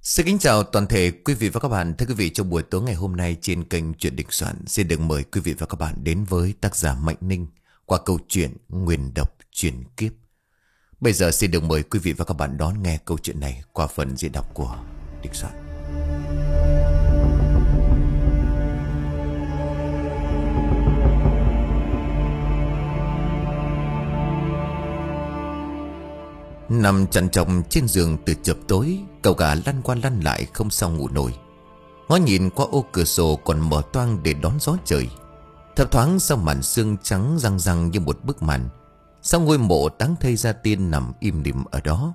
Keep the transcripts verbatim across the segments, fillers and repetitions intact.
Xin kính chào toàn thể quý vị và các bạn. Thưa quý vị, trong buổi tối ngày hôm nay trên kênh Chuyện Đình Soạn xin được mời quý vị và các bạn đến với tác giả Mạnh Ninh qua câu chuyện Nguyền Độc Chuyển Kiếp. Bây giờ xin được mời quý vị và các bạn đón nghe câu chuyện này qua phần diễn đọc của Đình Soạn. Nằm trằn trọc trên giường từ chập tối, cậu cả lăn qua lăn lại không sao ngủ nổi. Ngó nhìn qua ô cửa sổ còn mở toang để đón gió trời. Thấp thoáng sau màn sương trắng răng răng như một bức màn. Sau ngôi mộ táng thây gia tiên nằm im lìm ở đó.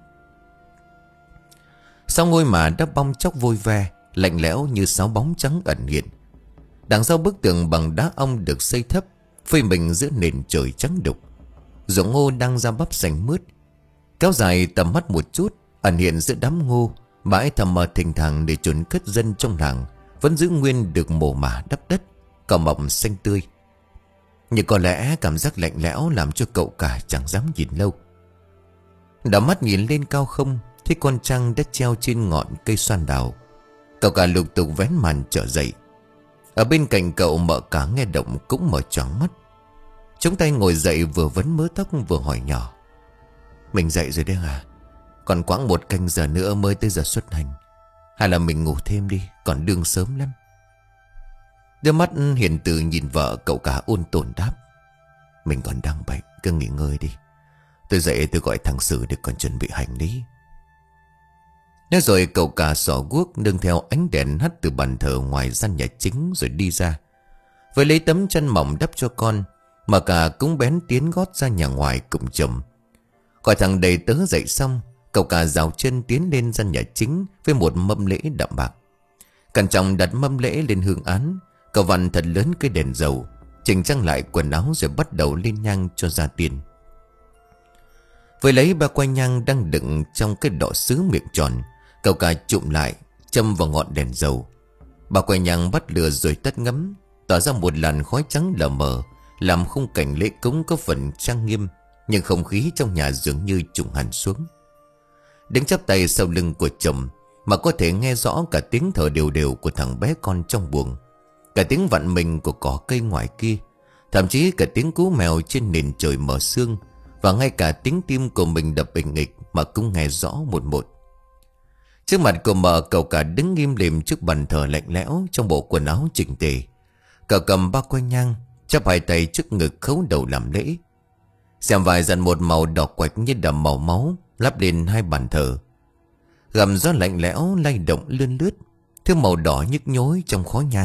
Sau ngôi mà đã bong chóc vôi ve, lạnh lẽo như sáu bóng trắng ẩn hiện. Đằng sau bức tường bằng đá ong được xây thấp, phơi mình giữa nền trời trắng đục. Ruộng ngô đang ra bắp xanh mướt, kéo dài tầm mắt một chút, ẩn hiện giữa đám ngô. Bãi thầm mờ thình thàng để chôn cất dân trong làng vẫn giữ nguyên được mồ mả đắp đất, cỏ mọc xanh tươi. Nhưng có lẽ cảm giác lạnh lẽo làm cho cậu cả chẳng dám nhìn lâu. Đảo mắt nhìn lên cao không, thấy con trăng đã treo trên ngọn cây xoan đào. Cậu cả lục tục vén màn trở dậy. Ở bên cạnh cậu mợ cả nghe động cũng mở choáng mắt. Chống tay ngồi dậy, vừa vấn mớ tóc vừa hỏi nhỏ: "Mình dậy rồi đấy à? Còn quãng một canh giờ nữa mới tới giờ xuất hành. Hay là mình ngủ thêm đi, còn đương sớm lắm." Đôi mắt hiền từ nhìn vợ, cậu cả ôn tồn đáp: "Mình còn đang bệnh, cứ nghỉ ngơi đi. Tôi dậy tôi gọi thằng Sử để còn chuẩn bị hành lý." Nói rồi cậu cả xỏ guốc nương theo ánh đèn hắt từ bàn thờ ngoài gian nhà chính rồi đi ra. Với lấy tấm chăn mỏng đắp cho con, mà cả cũng bén tiến gót ra nhà ngoài cùng chồng. Gọi thằng đầy tớ dậy xong, cậu cả rào chân tiến lên gian nhà chính với một mâm lễ đạm bạc. Cẩn trọng đặt mâm lễ lên hương án. Cậu vặn thật lớn cái đèn dầu, chỉnh trang lại quần áo rồi bắt đầu lên nhang cho gia tiên. Với lấy ba que nhang đang đựng trong cái đọ sứ miệng tròn, cậu cả chụm lại châm vào ngọn đèn dầu. Ba que nhang bắt lửa rồi tắt ngấm, tỏa ra một làn khói trắng lờ mờ, làm khung cảnh lễ cúng có phần trang nghiêm. Nhưng không khí trong nhà dường như trùng hẳn xuống. Đứng chắp tay sau lưng của chồng mà có thể nghe rõ cả tiếng thở đều đều của thằng bé con trong buồng, cả tiếng vặn mình của cỏ cây ngoài kia, thậm chí cả tiếng cú mèo trên nền trời mờ sương, và ngay cả tiếng tim của mình đập bình nghịch mà cũng nghe rõ một một. Trước mặt của mợ, cậu cả đứng nghiêm lìm trước bàn thờ lạnh lẽo trong bộ quần áo chỉnh tề. Cậu cầm ba que nhang, chắp hai tay trước ngực khấu đầu làm lễ. Xem vài dàn một màu đỏ quạch như đầm màu máu lắp lên hai bàn thờ. Gầm gió lạnh lẽo lay động lươn lướt, thứ màu đỏ nhức nhối trong khói nhang.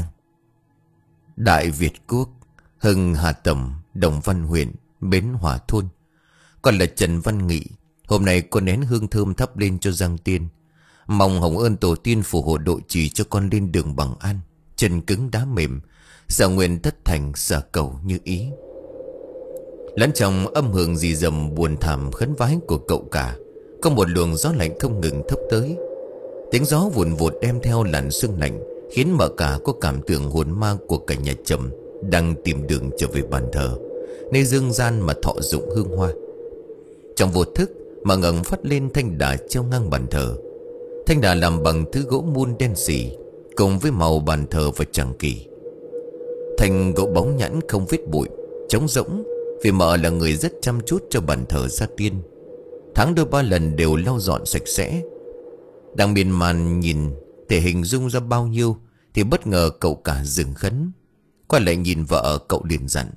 Đại Việt Quốc, Hưng Hà Tầm, Đồng Văn huyện, Bến Hòa thôn. Còn là Trần Văn Nghị. Hôm nay con nén hương thơm thắp lên cho Giang Tiên, mong hồng ơn tổ tiên phù hộ độ trì cho con lên đường bằng an, chân cứng đá mềm, sở nguyện tất thành, sở cầu như ý. Lẫn trong âm hưởng dì dầm buồn thảm khấn vái của cậu cả, có một luồng gió lạnh không ngừng thốc tới. Tiếng gió vùn vụt đem theo làn sương lạnh, khiến mợ cả có cảm tưởng hồn ma của cả nhà chồng đang tìm đường trở về bàn thờ, nơi dương gian mà thọ dụng hương hoa. Trong vô thức mà ngẩng phát lên thanh đà treo ngang bàn thờ. Thanh đà làm bằng thứ gỗ mun đen xì, cùng với màu bàn thờ và tràng kỳ. Thanh gỗ bóng nhẵn không vết bụi, trống rỗng, vì mợ là người rất chăm chút cho bàn thờ gia tiên. Tháng đôi ba lần đều lau dọn sạch sẽ. Đang miên man nhìn thể hình dung ra bao nhiêu, thì bất ngờ cậu cả dừng khấn. Quay lại nhìn vợ, cậu liền dặn: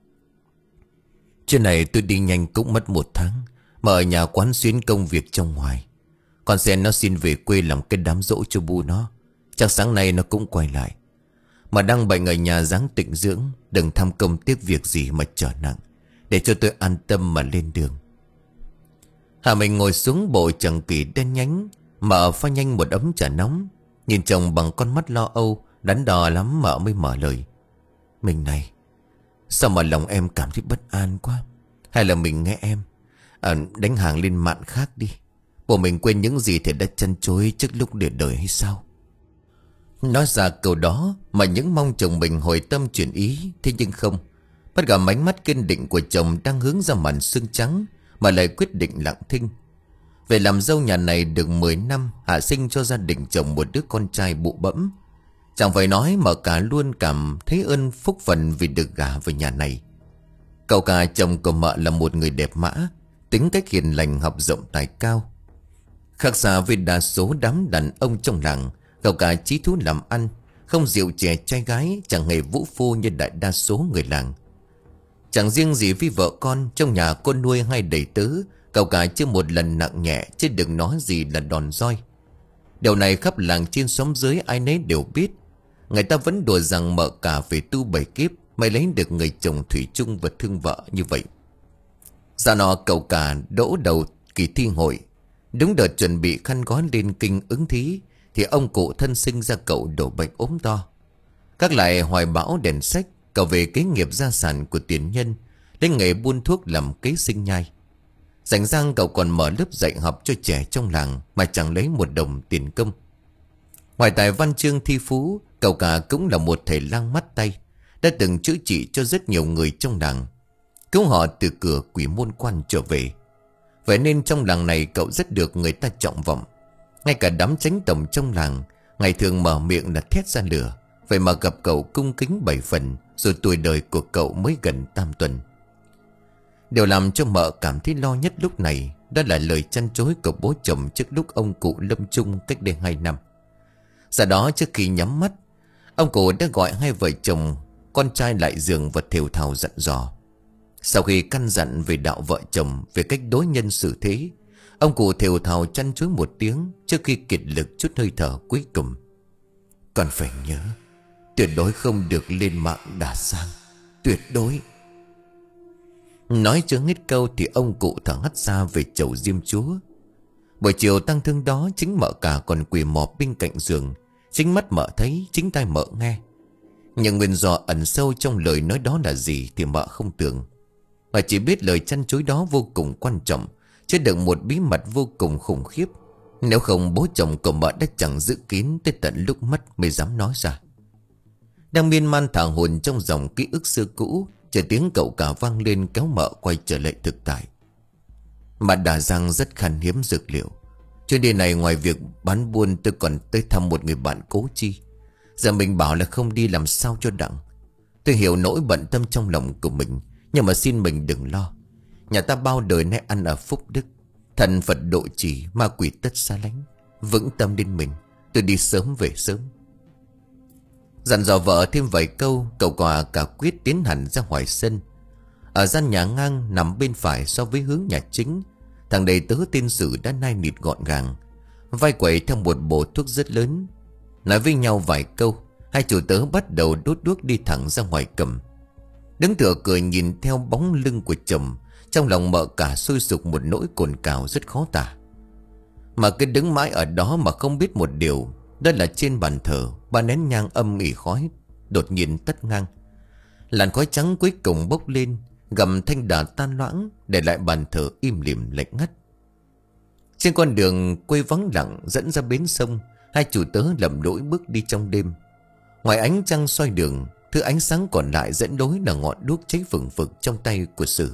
"Chuyện này tôi đi nhanh cũng mất một tháng, mà ở nhà quán xuyến công việc trong ngoài. Con sen nó xin về quê làm cái đám dỗ cho bu nó, chắc sáng nay nó cũng quay lại. Mà đang bệnh ở nhà ráng tịnh dưỡng, đừng tham công tiếc việc gì mà trở nặng, để cho tôi an tâm mà lên đường." Hạ mình ngồi xuống bộ tràng kỳ đen nhánh, mợ pha nhanh một ấm trà nóng, nhìn chồng bằng con mắt lo âu đắn đo lắm. Mợ mới mở lời: "Mình này, sao mà lòng em cảm thấy bất an quá? Hay là mình nghe em à, đánh hàng lên mạng khác đi? Bộ mình quên những gì thì đã chân chối trước lúc để đời hay sao?" Nói ra câu đó mà những mong chồng mình hồi tâm chuyển ý. Thế nhưng không, bắt gặp ánh mắt kiên định của chồng đang hướng ra màn sương trắng mà lại quyết định lặng thinh. Về làm dâu nhà này được mười năm, hạ sinh cho gia đình chồng một đứa con trai bụ bẫm. Chẳng phải nói mà cả luôn cảm thấy ơn phúc phần vì được gả về nhà này. Cậu cả chồng của mợ là một người đẹp mã, tính cách hiền lành, học rộng tài cao. Khác xa với đa số đám đàn ông trong làng, cậu cả chí thú làm ăn, không rượu chè trai gái, chẳng hề vũ phu như đại đa số người làng. Chẳng riêng gì với vợ con, trong nhà con nuôi hay đầy tớ, cậu cả chưa một lần nặng nhẹ, chứ đừng nói gì là đòn roi. Điều này khắp làng trên xóm dưới ai nấy đều biết. Người ta vẫn đùa rằng mợ cả về tu bảy kiếp mới lấy được người chồng thủy chung và thương vợ như vậy. Dạ nọ cậu cả đỗ đầu kỳ thi hội. Đúng đợt chuẩn bị khăn gói lên kinh ứng thí, thì ông cụ thân sinh ra cậu đổ bệnh ốm to. Các lại hoài bão đèn sách, cậu về kế nghiệp gia sản của tiền nhân, lên nghề buôn thuốc làm kế sinh nhai. Rảnh rang cậu còn mở lớp dạy học cho trẻ trong làng mà chẳng lấy một đồng tiền công. Ngoài tài văn chương thi phú, cậu cả cũng là một thầy lang mắt tay, đã từng chữa trị cho rất nhiều người trong làng, cứu họ từ cửa quỷ môn quan trở về. Vậy nên trong làng này cậu rất được người ta trọng vọng. Ngay cả đám chánh tổng trong làng ngày thường mở miệng là thét ra lửa. Vậy mà gặp cậu cung kính bảy phần, rồi tuổi đời của cậu mới gần tam tuần. Điều làm cho mợ cảm thấy lo nhất lúc này, đó là lời chăn chối của bố chồng trước lúc ông cụ lâm chung cách đây hai năm. Sau đó trước khi nhắm mắt, ông cụ đã gọi hai vợ chồng con trai lại giường và thều thào dặn dò. Sau khi căn dặn về đạo vợ chồng, về cách đối nhân xử thế, ông cụ thều thào chăn chối một tiếng trước khi kiệt lực chút hơi thở cuối cùng. Còn phải nhớ, tuyệt đối không được lên mạng đả sang, tuyệt đối. Nói chưa hết câu thì ông cụ thở hắt ra về chầu diêm chúa. Buổi chiều tang thương đó, chính mợ cả còn quỳ mọp bên cạnh giường, chính mắt mợ thấy, chính tai mợ nghe. Nhưng nguyên do ẩn sâu trong lời nói đó là gì thì mợ không tưởng, mà chỉ biết lời chăn chối đó vô cùng quan trọng, chứa đựng một bí mật vô cùng khủng khiếp. Nếu không bố chồng của mợ đã chẳng giữ kín tới tận lúc mất mới dám nói ra. Đang miên man thả hồn trong dòng ký ức xưa cũ, chờ tiếng cậu cả vang lên kéo mợ quay trở lại thực tại. Mà Đà Giang rất khan hiếm dược liệu. Chuyến đi này ngoài việc bán buôn, tôi còn tới thăm một người bạn cố chi. Giờ mình bảo là không đi làm sao cho đặng. Tôi hiểu nỗi bận tâm trong lòng của mình, nhưng mà xin mình đừng lo. Nhà ta bao đời nay ăn ở phúc đức, thần Phật độ trì, ma quỷ tất xa lánh. Vững tâm đến mình, tôi đi sớm về sớm. Dặn dò vợ thêm vài câu, cậu quả cả quyết tiến hẳn ra ngoài sân. Ở gian nhà ngang nằm bên phải so với hướng nhà chính, thằng đầy tớ tên Sử đã nai nịt gọn gàng, vai quẩy theo một bộ thuốc rất lớn. Nói với nhau vài câu, hai chủ tớ bắt đầu đốt đuốc đi thẳng ra ngoài cầm. Đứng tựa cười nhìn theo bóng lưng của chồng, trong lòng mợ cả sôi sục một nỗi cồn cào rất khó tả. Mà cứ đứng mãi ở đó mà không biết một điều, đó là trên bàn thờ, ba nén nhang âm ỉ khói đột nhiên tắt ngang. Làn khói trắng cuối cùng bốc lên, gầm thanh đà tan loãng, để lại bàn thờ im lìm lạnh ngắt. Trên con đường quê vắng lặng dẫn ra bến sông, hai chủ tớ lầm lỗi bước đi trong đêm. Ngoài ánh trăng soi đường, thứ ánh sáng còn lại dẫn lối là ngọn đuốc cháy phừng phực trong tay của Sử.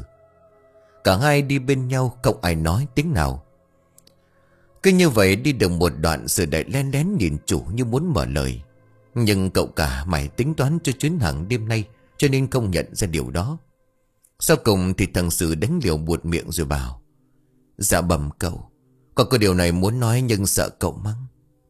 Cả hai đi bên nhau, không ai nói tiếng nào. Cứ như vậy đi được một đoạn, Sử đại len lén nhìn chủ như muốn mở lời. Nhưng cậu cả mày tính toán cho chuyến hàng đêm nay, cho nên không nhận ra điều đó. Sau cùng thì thằng Sử đánh liều buột miệng rồi bảo: Dạ bẩm cậu, còn có điều này muốn nói nhưng sợ cậu mắng.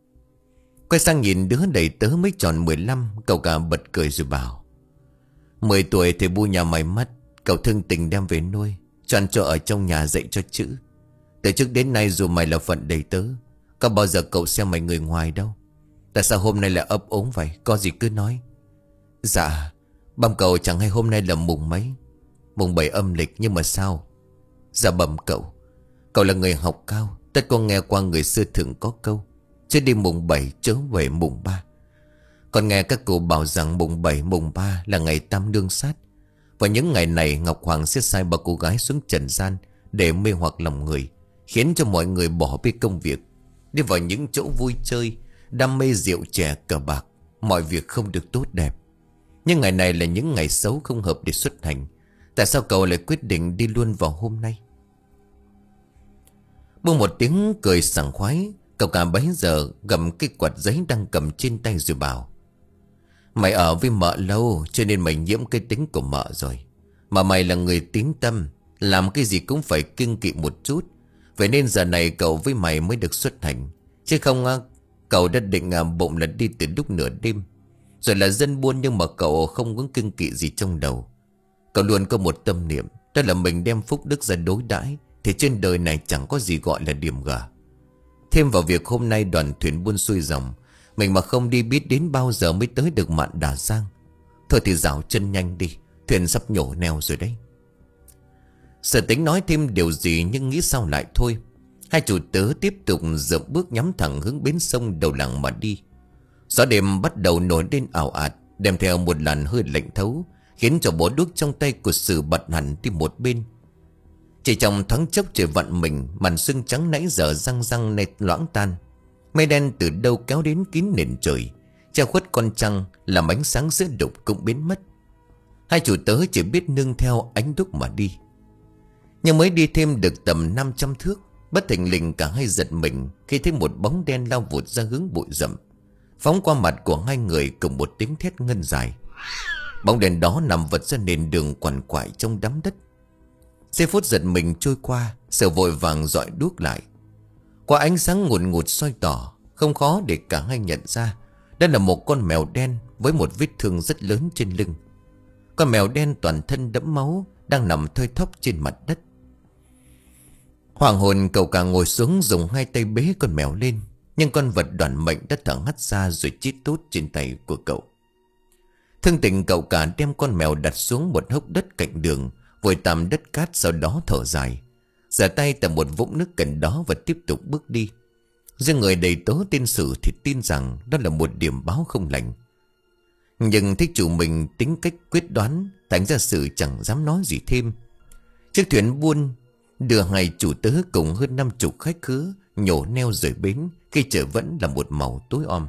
Quay sang nhìn đứa đầy tớ mới tròn mười lăm, cậu cả bật cười rồi bảo: Mười tuổi thì bu nhà mày mất, cậu thương tình đem về nuôi, cho ăn cho ở trong nhà dạy cho chữ. Từ trước đến nay dù mày là phận đầy tớ, có bao giờ cậu xem mày người ngoài đâu. Tại sao hôm nay lại ấp ốm vậy, có gì cứ nói. Dạ bẩm cậu, chẳng hay hôm nay là mùng mấy? Mùng bảy âm lịch, nhưng mà sao? Dạ bẩm cậu, cậu là người học cao, tất con nghe qua người xưa thường có câu: Chứ đi mùng bảy chớ về mùng ba. Còn nghe các cụ bảo rằng mùng bảy mùng ba là ngày tam nương sát. Và những ngày này Ngọc Hoàng sẽ sai bà cô gái xuống trần gian để mê hoặc lòng người, khiến cho mọi người bỏ bê công việc, đi vào những chỗ vui chơi, đam mê rượu chè cờ bạc. Mọi việc không được tốt đẹp. Nhưng ngày này là những ngày xấu không hợp để xuất hành. Tại sao cậu lại quyết định đi luôn vào hôm nay? Buông một tiếng cười sảng khoái, cậu cả bấy giờ gầm cái quạt giấy đang cầm trên tay rồi bảo: Mày ở với mợ lâu cho nên mày nhiễm cái tính của mợ rồi. Mà mày là người tín tâm, làm cái gì cũng phải kiêng kỵ một chút. Vậy nên giờ này cậu với mày mới được xuất hành. Chứ không cậu đã định bụng là đi từ lúc nửa đêm. Rồi là dân buôn nhưng mà cậu không có kiêng kỵ gì trong đầu. Cậu luôn có một tâm niệm, đó là mình đem phúc đức ra đối đãi thì trên đời này chẳng có gì gọi là điểm gở. Thêm vào việc hôm nay đoàn thuyền buôn xuôi dòng, mình mà không đi biết đến bao giờ mới tới được mạn Đà Giang. Thôi thì dạo chân nhanh đi, thuyền sắp nhổ neo rồi đấy. Sở Tính nói thêm điều gì nhưng nghĩ sao lại thôi. Hai chủ tớ tiếp tục dậm bước nhắm thẳng hướng bến sông đầu làng mà đi. Gió đêm bắt đầu nổi lên ảo ạt, đem theo một làn hơi lạnh thấu, khiến cho bó đuốc trong tay của Sử bật hẳn đi một bên. Chỉ trong thoáng chốc trời vặn mình, màn sương trắng nãy giờ răng răng nệt loãng tan. Mây đen từ đâu kéo đến kín nền trời, che khuất con trăng làm ánh sáng giữa đục cũng biến mất. Hai chủ tớ chỉ biết nương theo ánh đuốc mà đi. Nhưng mới đi thêm được tầm năm trăm thước, bất thình lình cả hai giật mình khi thấy một bóng đen lao vụt ra hướng bụi rậm, phóng qua mặt của hai người cùng một tiếng thét ngân dài. Bóng đèn đó nằm vật ra nền đường quằn quại trong đám đất. Giây phút giật mình trôi qua, Sở vội vàng dọi đuốc lại. Qua ánh sáng ngùn ngụt soi tỏ, không khó để cả hai nhận ra đây là một con mèo đen với một vết thương rất lớn trên lưng. Con mèo đen toàn thân đẫm máu đang nằm thoi thóp trên mặt đất. Hoàng hồn cậu cả ngồi xuống dùng hai tay bế con mèo lên, nhưng con vật đoản mệnh đã thở hắt ra rồi chít tút trên tay của cậu. Thương tình cậu cả đem con mèo đặt xuống một hốc đất cạnh đường, vội tạm đất cát, sau đó thở dài, giở tay tại một vũng nước cạnh đó và tiếp tục bước đi. Riêng người đầy tớ tên Sử thì tin rằng đó là một điểm báo không lành. Nhưng thích chủ mình tính cách quyết đoán, thành ra Sử chẳng dám nói gì thêm. Chiếc thuyền buôn đưa hai chủ tớ cùng hơn năm chục khách khứa nhổ neo rời bến khi trời vẫn là một màu tối om.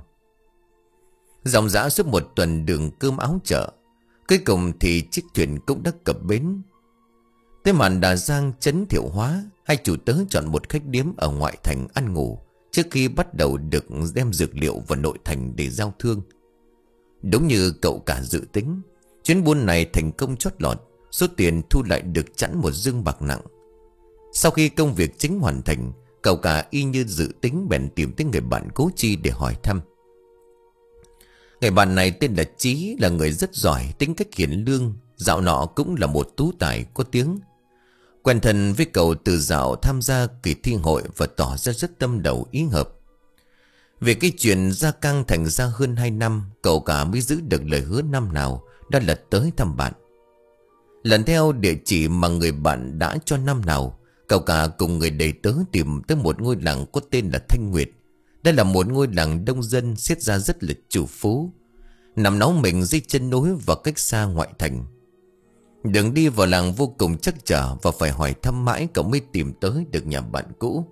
Dòng dã suốt một tuần đường cơm áo chợ, cuối cùng thì chiếc thuyền cũng đã cập bến. Tới mạn Đà Giang trấn Thiệu Hóa, hai chủ tớ chọn một khách điếm ở ngoại thành ăn ngủ trước khi bắt đầu được đem dược liệu vào nội thành để giao thương. Đúng như cậu cả dự tính, chuyến buôn này thành công chót lọt, số tiền thu lại được chẵn một dương bạc nặng. Sau khi công việc chính hoàn thành, cậu cả y như dự tính bèn tìm tới người bạn cố chi để hỏi thăm. Người bạn này tên là Chí, là người rất giỏi, tính cách hiền lương, dạo nọ cũng là một tú tài có tiếng. Quen thân với cậu từ dạo tham gia kỳ thi hội và tỏ ra rất tâm đầu ý hợp. Về cái chuyện gia căng thành ra hơn hai năm, cậu cả mới giữ được lời hứa năm nào, đó là tới thăm bạn. Lần theo địa chỉ mà người bạn đã cho năm nào, cậu cả cùng người đầy tớ tìm tới một ngôi làng có tên là Thanh Nguyệt. Đây là một ngôi làng đông dân, xét ra rất là chủ phú, nằm náu mình dưới chân núi và cách xa ngoại thành. Đường đi vào làng vô cùng trắc trở và phải hỏi thăm mãi cậu mới tìm tới được nhà bạn cũ.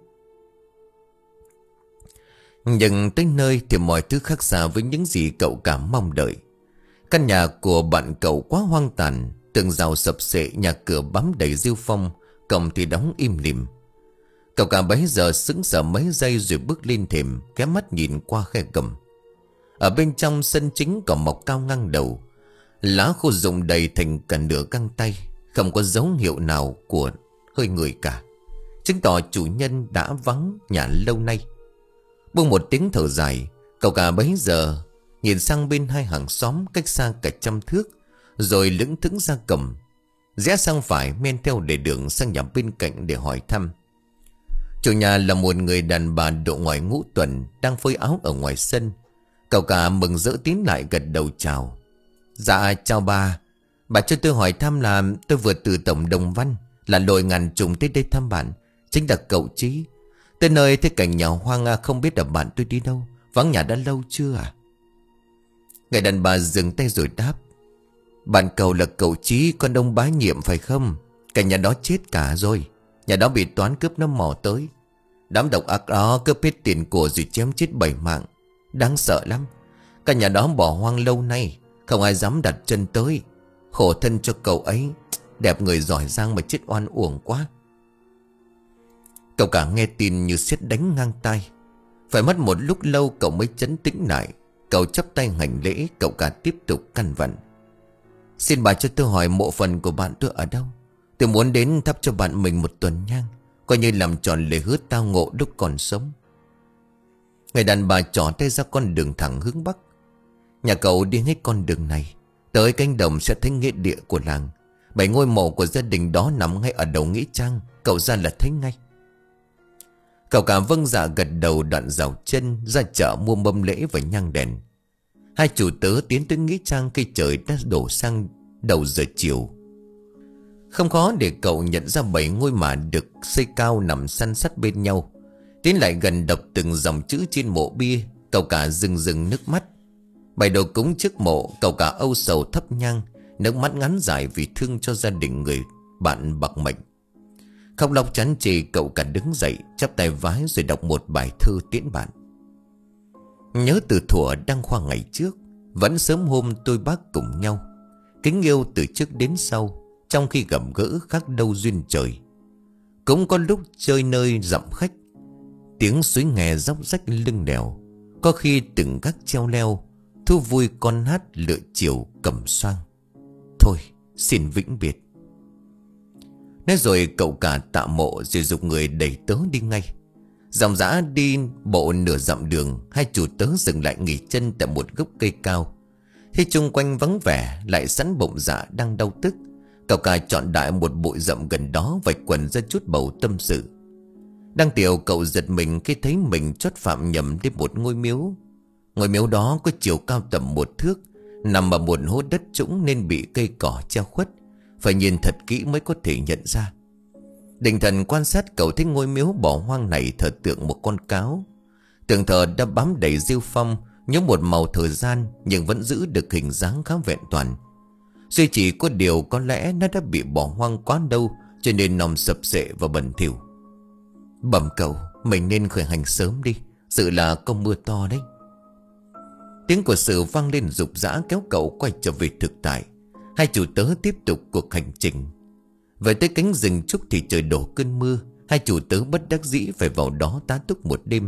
Nhưng tới nơi thì mọi thứ khác xa với những gì cậu cả mong đợi. Căn nhà của bạn cậu quá hoang tàn, tường rào sập xệ, nhà cửa bám đầy rêu phong, cổng thì đóng im lìm. Cậu cả bấy giờ sững sờ mấy giây rồi bước lên thềm, ghé mắt nhìn qua khe cầm. Ở bên trong sân chính còn mọc cao ngang đầu, lá khô rụng đầy thành cả nửa găng tay, không có dấu hiệu nào của hơi người cả, chứng tỏ chủ nhân đã vắng nhà lâu nay. Buông một tiếng thở dài, cậu cả bấy giờ nhìn sang bên hai hàng xóm cách xa cả trăm thước, rồi lững thững ra cầm, rẽ sang phải men theo lề đường sang nhà bên cạnh để hỏi thăm. Chủ nhà là một người đàn bà độ ngoài ngũ tuần, đang phơi áo ở ngoài sân. Cậu cả mừng rỡ tiến lại gật đầu chào. Dạ chào bà. Bà cho tôi hỏi thăm là tôi vừa từ tổng Đồng Văn, là lội ngàn trùng tới đây thăm bạn. Chính là cậu Chí. Tới nơi thấy cảnh nhà hoang, không biết là bạn tôi đi đâu, vắng nhà đã lâu chưa à? Người đàn bà dừng tay rồi đáp. Bạn cậu là cậu Chí, con ông Bá Nhiệm phải không? Cả nhà đó chết cả rồi. Nhà đó bị toán cướp nó mò tới. Đám độc ác đó cướp hết tiền của rồi chém chết bảy mạng. Đáng sợ lắm. Cả nhà đó bỏ hoang lâu nay, không ai dám đặt chân tới. Khổ thân cho cậu ấy, đẹp người giỏi giang mà chết oan uổng quá. Cậu cả nghe tin như sét đánh ngang tai. Phải mất một lúc lâu cậu mới trấn tĩnh lại. Cậu chắp tay hành lễ. Cậu cả tiếp tục căn vặn: Xin bà cho tôi hỏi mộ phần của bạn tôi ở đâu. Tôi muốn đến thắp cho bạn mình một tuần nhang, coi như làm tròn lời hứa tao ngộ lúc còn sống. Người đàn bà trỏ tay ra con đường thẳng hướng bắc. Nhà cậu đi hết con đường này, tới cánh đồng sẽ thấy nghĩa địa của làng. Bảy ngôi mộ của gia đình đó nằm ngay ở đầu nghĩa trang. Cậu ra là thấy ngay. Cậu cả vâng dạ gật đầu, đoạn dạo chân ra chợ mua mâm lễ và nhang đèn. Hai chủ tớ tiến tới nghĩa trang khi trời đã đổ sang đầu giờ chiều. Không khó để cậu nhận ra bảy ngôi mả được xây cao nằm san sát bên nhau. Tiến lại gần đọc từng dòng chữ trên mộ bia, cậu cả rưng rưng nước mắt. Bày đồ cúng trước mộ, cậu cả âu sầu thắp nhang, nước mắt ngắn dài vì thương cho gia đình người bạn bạc mệnh. Khóc lóc chán chê, cậu cả đứng dậy chắp tay vái rồi đọc một bài thơ tiễn bạn. Nhớ từ thuở đăng khoa ngày trước, vẫn sớm hôm tôi bác cùng nhau, kính yêu từ trước đến sau, trong khi gặp gỡ khác đâu duyên trời. Cũng có lúc chơi nơi dặm khách, tiếng suối nghe róc rách lưng đèo. Có khi từng gác treo leo, thu vui con hát lựa chiều cầm xoang. Thôi xin vĩnh biệt. Nói rồi cậu cả tạ mộ rồi giục người đẩy tớ đi ngay. Dòng dã đi bộ nửa dặm đường, hai chủ tớ dừng lại nghỉ chân tại một gốc cây cao. Khi chung quanh vắng vẻ, lại sẵn bụng dạ đang đau tức, cậu cả chọn đại một bụi rậm gần đó, vạch quần ra chút bầu tâm sự. Đang tiểu cậu giật mình khi thấy mình chót phạm nhầm đến một ngôi miếu. Ngôi miếu đó có chiều cao tầm một thước, nằm ở một hố đất trũng nên bị cây cỏ che khuất, phải nhìn thật kỹ mới có thể nhận ra. Định thần quan sát, cậu thấy ngôi miếu bỏ hoang này thờ tượng một con cáo. Tượng thờ đã bám đầy rêu phong, nhốm một màu thời gian, nhưng vẫn giữ được hình dáng khá vẹn toàn. Duy chỉ có điều có lẽ nó đã bị bỏ hoang quá lâu, cho nên nằm sập sệ và bẩn thỉu. Bẩm cậu, mình nên khởi hành sớm đi, dự là có mưa to đấy. Tiếng của Sử vang lên rục rã kéo cậu quay trở về thực tại. Hai chủ tớ tiếp tục cuộc hành trình. Về tới cánh rừng trúc thì trời đổ cơn mưa. Hai chủ tớ bất đắc dĩ phải vào đó tá túc một đêm.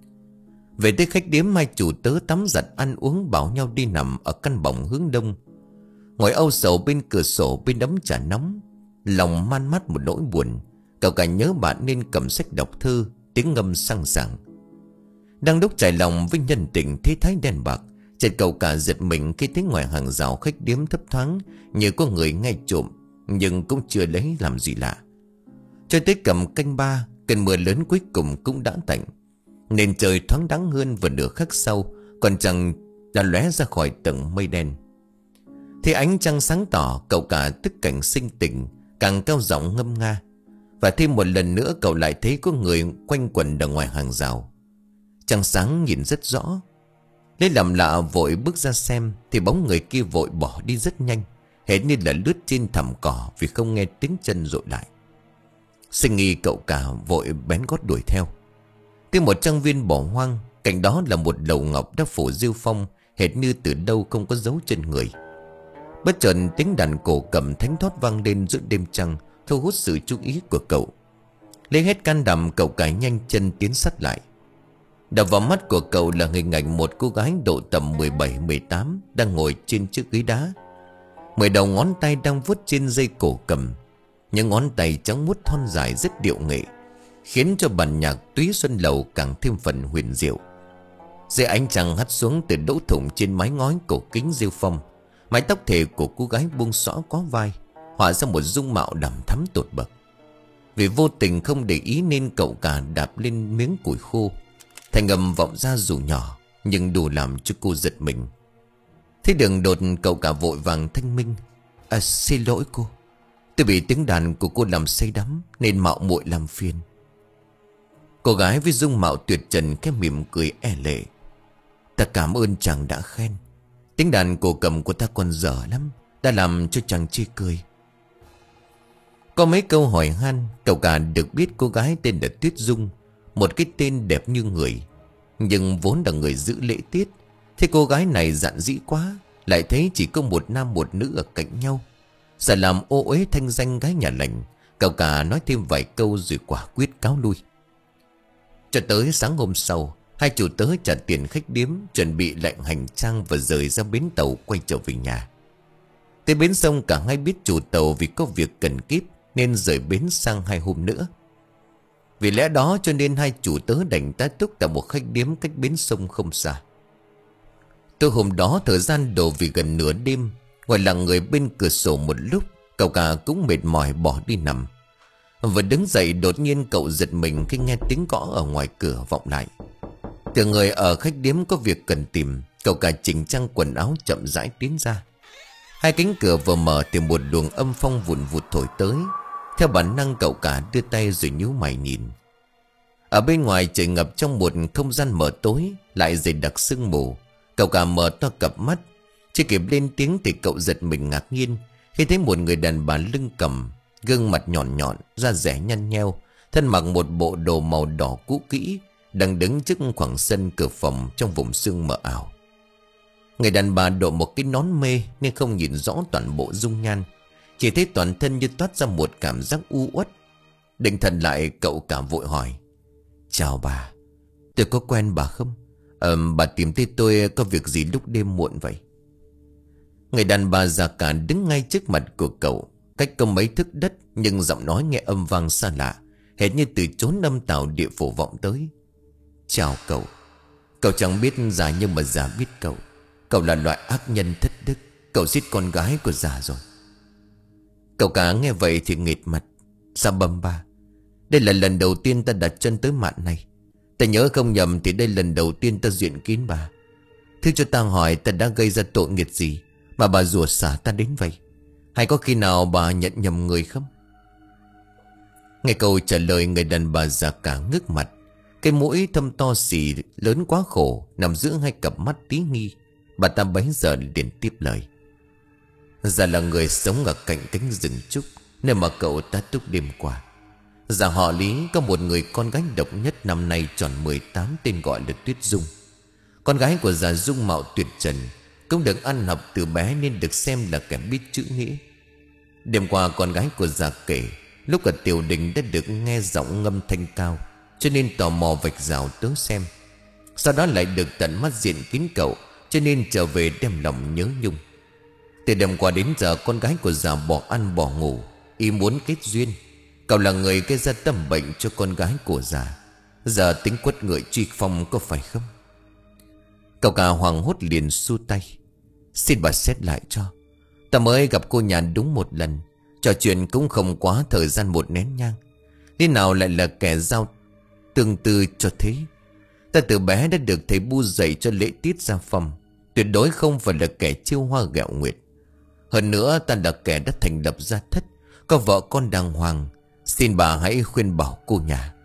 Về tới khách điếm, hai chủ tớ tắm giặt ăn uống, bảo nhau đi nằm ở căn bỏng hướng đông. Ngồi âu sầu bên cửa sổ bên ấm trà nóng, lòng man mát một nỗi buồn. Cậu cả nhớ bạn nên cầm sách đọc thư, tiếng ngâm sang sảng. Đang lúc trải lòng với nhân tình thế thái đen bạc, chợt cậu cả giật mình khi thấy ngoài hàng rào khách điếm thấp thoáng như có người nghe trộm, nhưng cũng chưa lấy làm gì lạ. Cho tới cầm canh ba, cơn mưa lớn cuối cùng cũng đã tạnh, nên trời thoáng đắng hơn. Và nửa khắc sau, còn trăng đã lóe ra khỏi tầng mây đen. Thế ánh trăng sáng tỏ, cậu cả tức cảnh sinh tình, càng cao giọng ngâm nga. Và thêm một lần nữa cậu lại thấy có người quanh quẩn ở ngoài hàng rào. Trăng sáng nhìn rất rõ. Lấy làm lạ vội bước ra xem, thì bóng người kia vội bỏ đi rất nhanh, hệt như là lướt trên thảm cỏ vì không nghe tiếng chân dội lại. Sinh nghi cậu cả vội bén gót đuổi theo. Tới một trang viên bỏ hoang, cạnh đó là một lầu ngọc đã phủ rêu phong, hệt như từ đâu không có dấu chân người. Bất chợt tiếng đàn cổ cầm thánh thót vang lên giữa đêm trăng, thu hút sự chú ý của cậu. Lấy hết can đảm, cậu cả nhanh chân tiến sát lại. Đập vào mắt của cậu là hình ảnh một cô gái độ tầm mười bảy mười tám đang ngồi trên chiếc ghế đá. Mười đầu ngón tay đang vuốt trên dây cổ cầm. Những ngón tay trắng muốt thon dài rất điệu nghệ, khiến cho bản nhạc Túy Xuân Lầu càng thêm phần huyền diệu. Dưới ánh trăng hắt xuống từ lỗ thủng trên mái ngói cổ kính rêu phong, mái tóc thề của cô gái buông xõa quá vai, hóa ra một dung mạo đằm thắm tột bậc. Vì vô tình không để ý nên cậu cả đạp lên miếng củi khô. Thành âm vọng ra dù nhỏ, nhưng đủ làm cho cô giật mình. Thế đường đột, cậu cả vội vàng thanh minh: À, xin lỗi cô, tôi bị tiếng đàn của cô làm say đắm nên mạo muội làm phiền. Cô gái với dung mạo tuyệt trần khẽ mỉm cười e lệ: Ta cảm ơn chàng đã khen. Tiếng đàn cổ cầm của ta còn dở lắm, đã làm cho chàng chê cười. Có mấy câu hỏi han, cậu cả được biết cô gái tên là Tuyết Dung, một cái tên đẹp như người, nhưng vốn là người giữ lễ tiết. Thế cô gái này dạn dĩ quá, lại thấy chỉ có một nam một nữ ở cạnh nhau, sợ làm ô uế thanh danh gái nhà lành. Cậu cả nói thêm vài câu rồi quả quyết cáo lui. Cho tới sáng hôm sau, hai chủ tớ trả tiền khách điếm, chuẩn bị lệnh hành trang và rời ra bến tàu quay trở về nhà. Tới bến sông cả hai biết chủ tàu vì có việc cần kíp nên rời bến sang hai hôm nữa. Vì lẽ đó cho nên hai chủ tớ đành tá túc tại một khách điếm cách bến sông không xa. Tối hôm đó thời gian đổ vì gần nửa đêm, ngồi lặng người bên cửa sổ một lúc, cậu cả cũng mệt mỏi bỏ đi nằm. Vừa đứng dậy đột nhiên cậu giật mình khi nghe tiếng gõ ở ngoài cửa vọng lại. Từ người ở khách điếm có việc cần tìm, cậu cả chỉnh trang quần áo chậm rãi tiến ra. Hai cánh cửa vừa mở thì một luồng âm phong vùn vụt thổi tới. Theo bản năng cậu cả đưa tay rồi nhíu mày nhìn. Ở bên ngoài trời ngập trong một không gian mờ tối, lại dày đặc sương mù. Cậu cả mở to cặp mắt, chưa kịp lên tiếng thì cậu giật mình ngạc nhiên khi thấy một người đàn bà lưng còng, gương mặt nhọn nhọn, da dẻ nhăn nheo, thân mặc một bộ đồ màu đỏ cũ kỹ, đang đứng trước khoảng sân cửa phòng trong vùng sương mờ ảo. Người đàn bà đội một cái nón mê nên không nhìn rõ toàn bộ dung nhan, chỉ thấy toàn thân như toát ra một cảm giác u uất. Định thần lại cậu cả vội hỏi: "Chào bà, tôi có quen bà không? Ờ, bà tìm thấy tôi có việc gì lúc đêm muộn vậy?" Người đàn bà già cả đứng ngay trước mặt của cậu, cách có mấy thước đất, nhưng giọng nói nghe âm vang xa lạ, hệt như từ chốn âm tào địa phủ vọng tới. "Chào cậu. Cậu chẳng biết già nhưng mà già biết cậu. Cậu là loại ác nhân thất đức. Cậu giết con gái của già rồi." Cậu cả nghe vậy thì nghệt mặt: "Sao bầm ba? Đây là lần đầu tiên ta đặt chân tới mạn này. Ta nhớ không nhầm thì đây lần đầu tiên ta diện kiến bà. Thứ cho ta hỏi ta đã gây ra tội nghiệp gì mà bà rủa xả ta đến vậy? Hay có khi nào bà nhận nhầm người không?" Nghe câu trả lời, người đàn bà già cả ngước mặt. Cái mũi thâm to xì lớn quá khổ nằm giữa hai cặp mắt tí nghi. Bà ta bấy giờ liền tiếp lời: "Già là người sống ở cạnh cánh rừng trúc, nơi mà cậu ta túc đêm qua. Già họ Lý có một người con gái độc nhất, năm nay tròn mười tám, tên gọi là Tuyết Dung. Con gái của già dung mạo tuyệt trần, cũng được ăn học từ bé nên được xem là kẻ biết chữ nghĩa. Đêm qua con gái của già kể lúc ở tiểu đình đã được nghe giọng ngâm thanh cao, cho nên tò mò vạch rào tới xem. Sau đó lại được tận mắt diện kiến cậu, cho nên trở về đem lòng nhớ nhung. Từ đêm qua đến giờ con gái của già bỏ ăn bỏ ngủ, ý muốn kết duyên. Cậu là người gây ra tâm bệnh cho con gái của già. Giờ tính quất ngựa truy phong có phải không?" Cậu cả hoảng hốt liền xua tay: "Xin bà xét lại cho. Ta mới gặp cô nhà đúng một lần, trò chuyện cũng không quá thời gian một nén nhang. Thế nào lại là kẻ giao tương tư cho thế? Ta từ bé đã được thầy Bu dạy cho lễ tiết gia phong, tuyệt đối không phải là kẻ chiêu hoa ghẹo nguyệt. Hơn nữa ta là kẻ đã thành lập gia thất, có vợ con đàng hoàng. Xin bà hãy khuyên bảo cô nhà."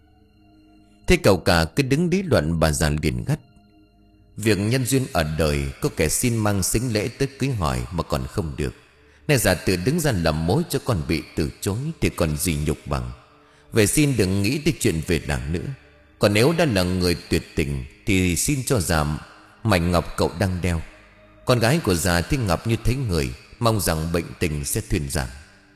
Thế cậu cả cứ đứng lý luận, bà già liền gắt: "Việc nhân duyên ở đời, có kẻ xin mang sính lễ tới cưới hỏi mà còn không được. Nay già tự đứng ra làm mối cho con bị từ chối thì còn gì nhục bằng. Vậy xin đừng nghĩ tới chuyện về nàng nữa. Còn nếu đã là người tuyệt tình thì xin cho già mảnh ngọc cậu đang đeo. Con gái của già thì ngọc như thấy người, mong rằng bệnh tình sẽ thuyên giảm."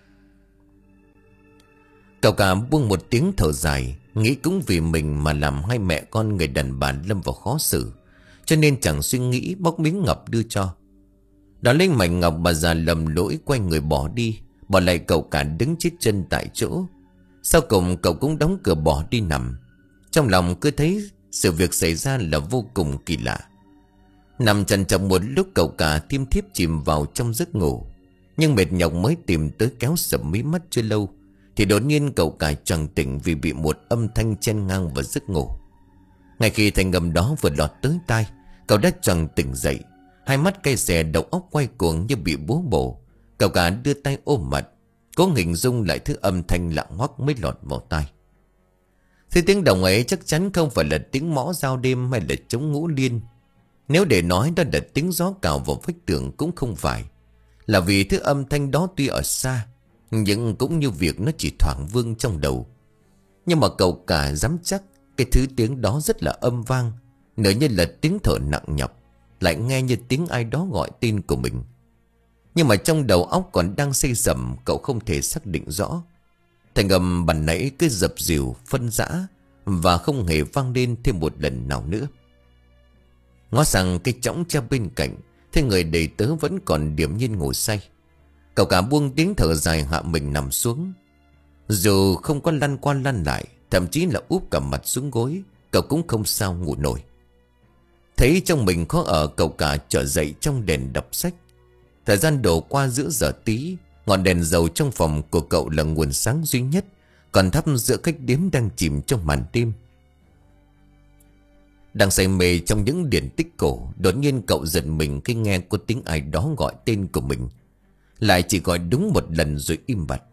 Cậu cả buông một tiếng thở dài, nghĩ cũng vì mình mà làm hai mẹ con người đàn bà lâm vào khó xử, cho nên chẳng suy nghĩ bóc miếng ngọc đưa cho. Đó lấy mảnh ngọc, bà già lầm lỗi quay người bỏ đi, bỏ lại cậu cả đứng chết chân tại chỗ. Sau cùng cậu cũng đóng cửa bỏ đi nằm. Trong lòng cứ thấy sự việc xảy ra là vô cùng kỳ lạ. Nằm trằn trọc một lúc, cậu cả thiêm thiếp chìm vào trong giấc ngủ. Nhưng mệt nhọc mới tìm tới kéo sập mí mắt chưa lâu thì đột nhiên cậu cả choàng tỉnh vì bị một âm thanh chen ngang vào giấc ngủ. Ngay khi thanh âm đó vừa lọt tới tai, cậu đã choàng tỉnh dậy, hai mắt cay xè, đầu óc quay cuồng như bị búa bổ. Cậu cả đưa tay ôm mặt, cố hình dung lại thứ âm thanh lạ hoắc mới lọt vào tai. Thế tiếng động ấy chắc chắn không phải là tiếng mõ giao đêm hay là trống ngũ liên. Nếu để nói đó là tiếng gió cào vào vách tường cũng không phải. Là vì thứ âm thanh đó tuy ở xa, nhưng cũng như việc nó chỉ thoảng vương trong đầu. Nhưng mà cậu cả dám chắc cái thứ tiếng đó rất là âm vang, nửa như là tiếng thở nặng nhọc, lại nghe như tiếng ai đó gọi tên của mình. Nhưng mà trong đầu óc còn đang xây sẩm, cậu không thể xác định rõ. Thành âm ban nãy cứ dập dìu phân rã, và không hề vang lên thêm một lần nào nữa. Ngó sang cái chõng tre bên cạnh, thấy người đầy tớ vẫn còn điềm nhiên ngủ say. Cậu cả buông tiếng thở dài hạ mình nằm xuống. Dù không có lăn qua lăn lại, thậm chí là úp cả mặt xuống gối, cậu cũng không sao ngủ nổi. Thấy trong mình khó ở, cậu cả trở dậy trong đèn đọc sách. Thời gian đổ qua giữa giờ tí, ngọn đèn dầu trong phòng của cậu là nguồn sáng duy nhất còn thắp giữa khách điếm đang chìm trong màn đêm. Đang say mê trong những điển tích cổ, đột nhiên cậu giật mình khi nghe có tiếng ai đó gọi tên của mình. Lại chỉ gọi đúng một lần rồi im bặt.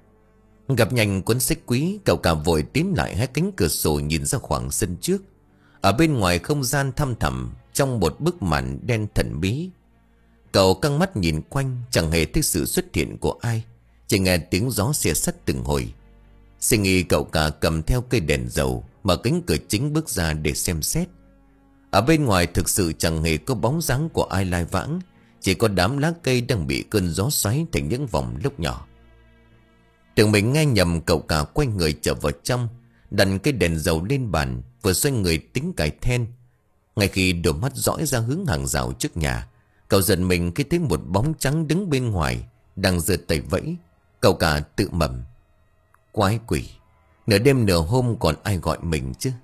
Gặp nhanh cuốn sách quý, cậu cả vội tiến lại hai cánh cửa sổ nhìn ra khoảng sân trước. Ở bên ngoài không gian thăm thẳm, trong một bức màn đen thần bí. Cậu căng mắt nhìn quanh, chẳng hề thấy sự xuất hiện của ai, chỉ nghe tiếng gió xé sắt từng hồi. Sinh nghi cậu cả cầm theo cây đèn dầu, mở cánh cửa chính bước ra để xem xét. Ở bên ngoài thực sự chẳng hề có bóng dáng của ai lai vãng, chỉ có đám lá cây đang bị cơn gió xoáy thành những vòng lúc nhỏ. Tưởng mình nghe nhầm, cậu cả quay người trở vào trong, đặt cái đèn dầu lên bàn, vừa xoay người tính cài then. Ngay khi đôi mắt dõi ra hướng hàng rào trước nhà, cậu giật mình khi thấy một bóng trắng đứng bên ngoài, đang giơ tay vẫy. Cậu cả tự mầm: quái quỷ, nửa đêm nửa hôm còn ai gọi mình chứ?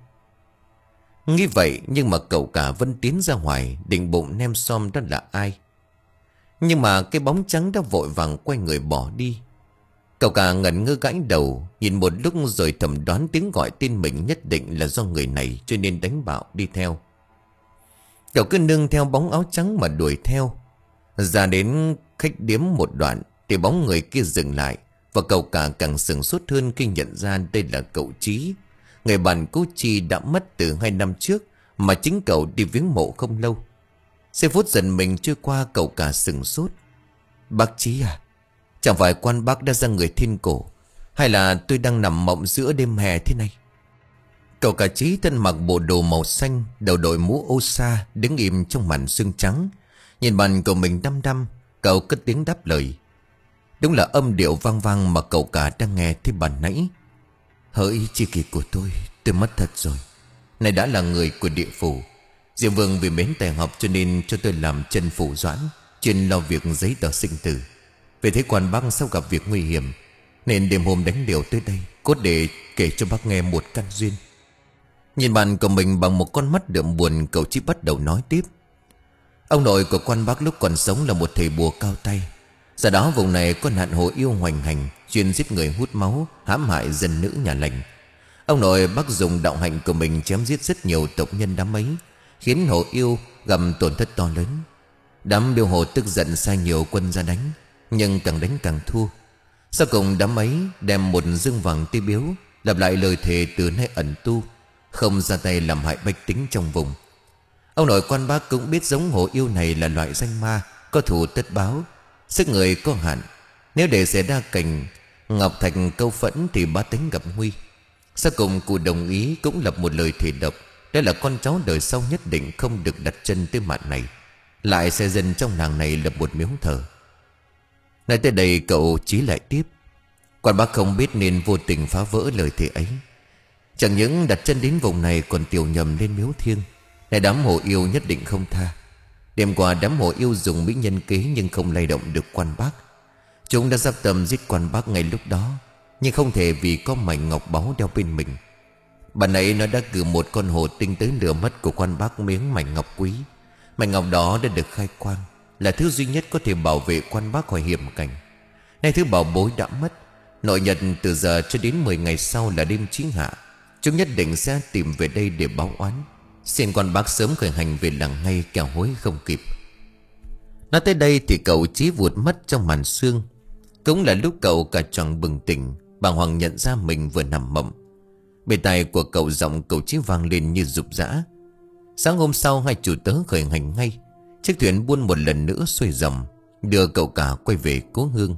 Nghĩ vậy nhưng mà cậu cả vẫn tiến ra ngoài, định bụng nem xom đó là ai. Nhưng mà cái bóng trắng đã vội vàng quay người bỏ đi. Cậu cả ngẩn ngơ gãi đầu, nhìn một lúc rồi thầm đoán tiếng gọi tên mình nhất định là do người này, cho nên đánh bạo đi theo. Cậu cứ nương theo bóng áo trắng mà đuổi theo. Ra đến khách điếm một đoạn thì bóng người kia dừng lại, và cậu cả càng sửng sốt hơn khi nhận ra đây là cậu Chí, người bạn cô Chi đã mất từ hai năm trước mà chính cậu đi viếng mộ không lâu. Giây phút giận mình trôi qua, cậu cả sửng sốt. Bác Chí à, chẳng phải quan bác đã ra người thiên cổ, hay là tôi đang nằm mộng giữa đêm hè thế này? Cậu cả Chí thân mặc bộ đồ màu xanh, đầu đội mũ ô sa, đứng im trong màn sương trắng. Nhìn bạn của mình đăm đăm, cậu cất tiếng đáp lời. Đúng là âm điệu vang vang mà cậu cả đang nghe thế ban nãy. Hỡi tri kỷ của tôi, tôi mất thật rồi. Này đã là người của địa phủ, Diệu Vương vì mến tài học cho nên cho tôi làm chân phủ doãn, chuyên lo việc giấy tờ sinh tử. Về thế quan bác sau gặp việc nguy hiểm, nên đêm hôm đánh liều tới đây, cốt để kể cho bác nghe một căn duyên. Nhìn bạn của mình bằng một con mắt đượm buồn, cậu Chí bắt đầu nói tiếp. Ông nội của quan bác lúc còn sống là một thầy bùa cao tay. Giờ đó vùng này có nạn hồ yêu hoành hành, chuyên giết người hút máu, hãm hại dân nữ nhà lành. Ông nội bác dùng đạo hạnh của mình chém giết rất nhiều tộc nhân đám ấy, khiến hồ yêu gặp tổn thất to lớn. Đám điêu hồ tức giận sai nhiều quân ra đánh, nhưng càng đánh càng thua. Sau cùng đám ấy đem một dương vàng tiêu biếu, lặp lại lời thề từ nay ẩn tu, không ra tay làm hại bách tính trong vùng. Ông nội quan bác cũng biết giống hồ yêu này là loại danh ma, có thù tất báo, sức người có hạn. Nếu để xảy ra cảnh ngọc thạch câu phẫn thì bá tính gặp nguy. Sau cùng cụ đồng ý, cũng lập một lời thề độc, đó là con cháu đời sau nhất định không được đặt chân tới mạn này, lại sẽ dân trong làng này lập một miếu thờ. Nói tới đây cậu Chí lại tiếp. Quan bác không biết nên vô tình phá vỡ lời thề ấy. Chẳng những đặt chân đến vùng này còn tiểu nhầm lên miếu thiêng. Này đám hồ yêu nhất định không tha. Đêm qua đám hồ yêu dùng mỹ nhân kế nhưng không lay động được quan bác. Chúng đã dắp tâm giết quan bác ngay lúc đó, nhưng không thể vì có mảnh ngọc báu đeo bên mình. Bạn ấy nó đã cử một con hồ tinh tới lừa mất của quan bác miếng mảnh ngọc quý. Mảnh ngọc đó đã được khai quang, là thứ duy nhất có thể bảo vệ quan bác khỏi hiểm cảnh. Nay thứ bảo bối đã mất, nội nhật từ giờ cho đến mười ngày sau là đêm chính hạ. Chúng nhất định sẽ tìm về đây để báo oán. Xin quan bác sớm khởi hành về làng ngay, kẻo hối không kịp. Nói tới đây thì cậu Chí vụt mất trong màn sương. Cũng là lúc cậu cả choàng bừng tỉnh, bàng hoàng nhận ra mình vừa nằm mộng. Bên tai của cậu giọng cậu Chí vang lên như rục rã. Sáng hôm sau hai chủ tớ khởi hành ngay. Chiếc thuyền buôn một lần nữa xuôi dòng, đưa cậu cả quay về cố hương.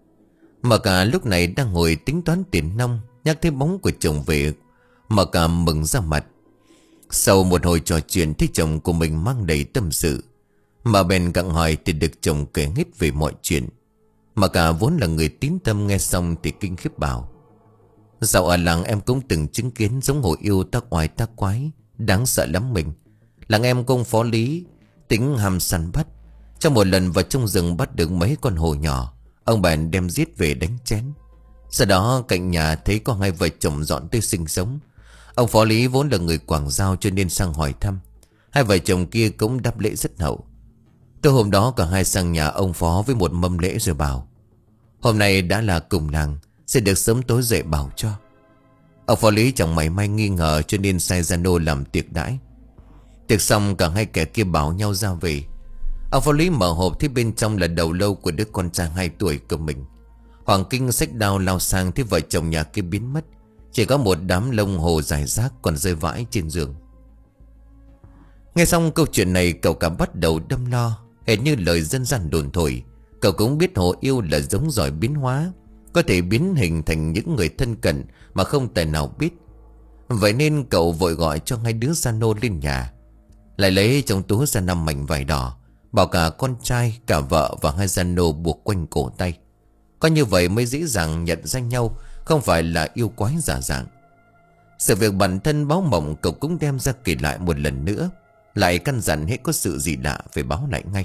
Mà cả lúc này đang ngồi tính toán tiền nong, nhắc thấy bóng của chồng về, mà cả mừng ra mặt. Sau một hồi trò chuyện thấy chồng của mình mang đầy tâm sự, mà bèn gặng hỏi thì được chồng kể hết về mọi chuyện. Mà cả vốn là người tín tâm nghe xong thì kinh khiếp bảo. Dạo ở làng em cũng từng chứng kiến giống hồ yêu tác oai tác quái, đáng sợ lắm mình. Làng em công phó lý tính ham săn bắt. Trong một lần vào trong rừng bắt được mấy con hổ nhỏ, ông bèn đem giết về đánh chén. Sau đó cạnh nhà thấy có hai vợ chồng dọn tới sinh sống. Ông phó lý vốn là người Quảng Giao cho nên sang hỏi thăm. Hai vợ chồng kia cũng đáp lễ rất hậu. Từ hôm đó cả hai sang nhà ông phó với một mâm lễ rồi bảo: hôm nay đã là cùng làng, sẽ được sớm tối dậy bảo cho. Ông phó lý chẳng mảy may nghi ngờ cho nên sai gia nô làm tiệc đãi. Tiệc xong cả hai kẻ kia bảo nhau ra về. Ông phó lý mở hộp thấy bên trong là đầu lâu của đứa con trai hai tuổi của mình. Hoàng kinh xách đao lao sang thấy vợ chồng nhà kia biến mất. Chỉ có một đám lông hồ rải rác còn rơi vãi trên giường. Nghe xong câu chuyện này, cậu cả bắt đầu đâm lo. Hệt như lời dân gian đồn thổi, cậu cũng biết hồ yêu là giống giỏi biến hóa, có thể biến hình thành những người thân cận mà không tài nào biết. Vậy nên cậu vội gọi cho hai đứa gia nô lên nhà, lại lấy trong túi ra năm mảnh vải đỏ, bảo cả con trai, cả vợ và hai gia nô buộc quanh cổ tay. Có như vậy mới dễ dàng nhận ra nhau, không phải là yêu quái giả dạng. Sự việc bản thân báo mộng cậu cũng đem ra kể lại một lần nữa, lại căn dặn hết có sự gì lạ phải báo lại ngay.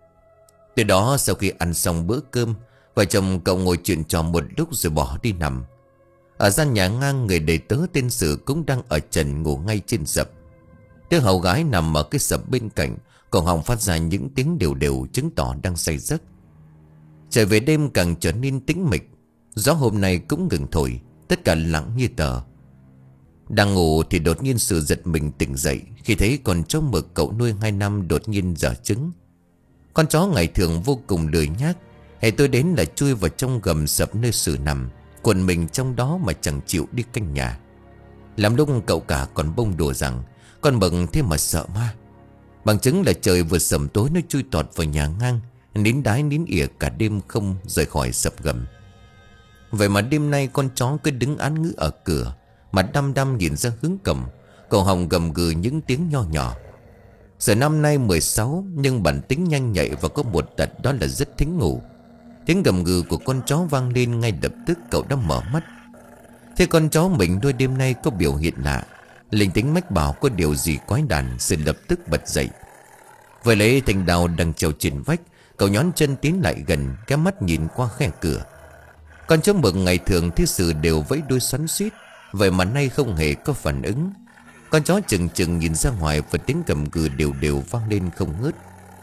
Từ đó sau khi ăn xong bữa cơm, vợ chồng cậu ngồi chuyện trò một lúc rồi bỏ đi nằm. Ở gian nhà ngang, người đầy tớ tên Sử cũng đang ở trần ngủ ngay trên sập. Đứa hầu gái nằm ở cái sập bên cạnh, cổ họng phát ra những tiếng đều đều chứng tỏ đang say giấc. Trời về đêm càng trở nên tĩnh mịch, gió hôm nay cũng ngừng thổi, tất cả lặng như tờ. Đang ngủ thì đột nhiên Sử giật mình tỉnh dậy khi thấy con chó mực cậu nuôi hai năm đột nhiên giở trứng. Con chó ngày thường vô cùng lười nhác, hễ tôi đến là chui vào trong gầm sập nơi Sử nằm, quần mình trong đó mà chẳng chịu đi canh nhà. Làm lúc cậu cả còn bông đùa rằng con mực thế mà sợ ma. Bằng chứng là trời vừa sầm tối nó chui tọt vào nhà ngang, nín đái nín ỉa cả đêm không rời khỏi sập gầm. Vậy mà đêm nay con chó cứ đứng án ngữ ở cửa, mà đăm đăm nhìn ra hướng cầm, cổ họng gầm gừ những tiếng nho nhỏ. Giờ năm nay mười sáu, nhưng bản tính nhanh nhạy và có một tật đó là rất thính ngủ. Tiếng gầm gừ của con chó vang lên, ngay lập tức cậu đã mở mắt. Thế con chó mình nuôi đêm nay có biểu hiện lạ, linh tính mách bảo có điều gì quái đản, sẽ lập tức bật dậy. Với lấy thanh đào đang trèo trên vách, cậu nhón chân tiến lại gần, cái mắt nhìn qua khe cửa. Con chó mực ngày thường thiết sự đều vẫy đuôi xoắn xuýt, vậy mà nay không hề có phản ứng. Con chó chừng chừng nhìn ra ngoài và tiếng gầm gừ đều đều vang lên không ngớt.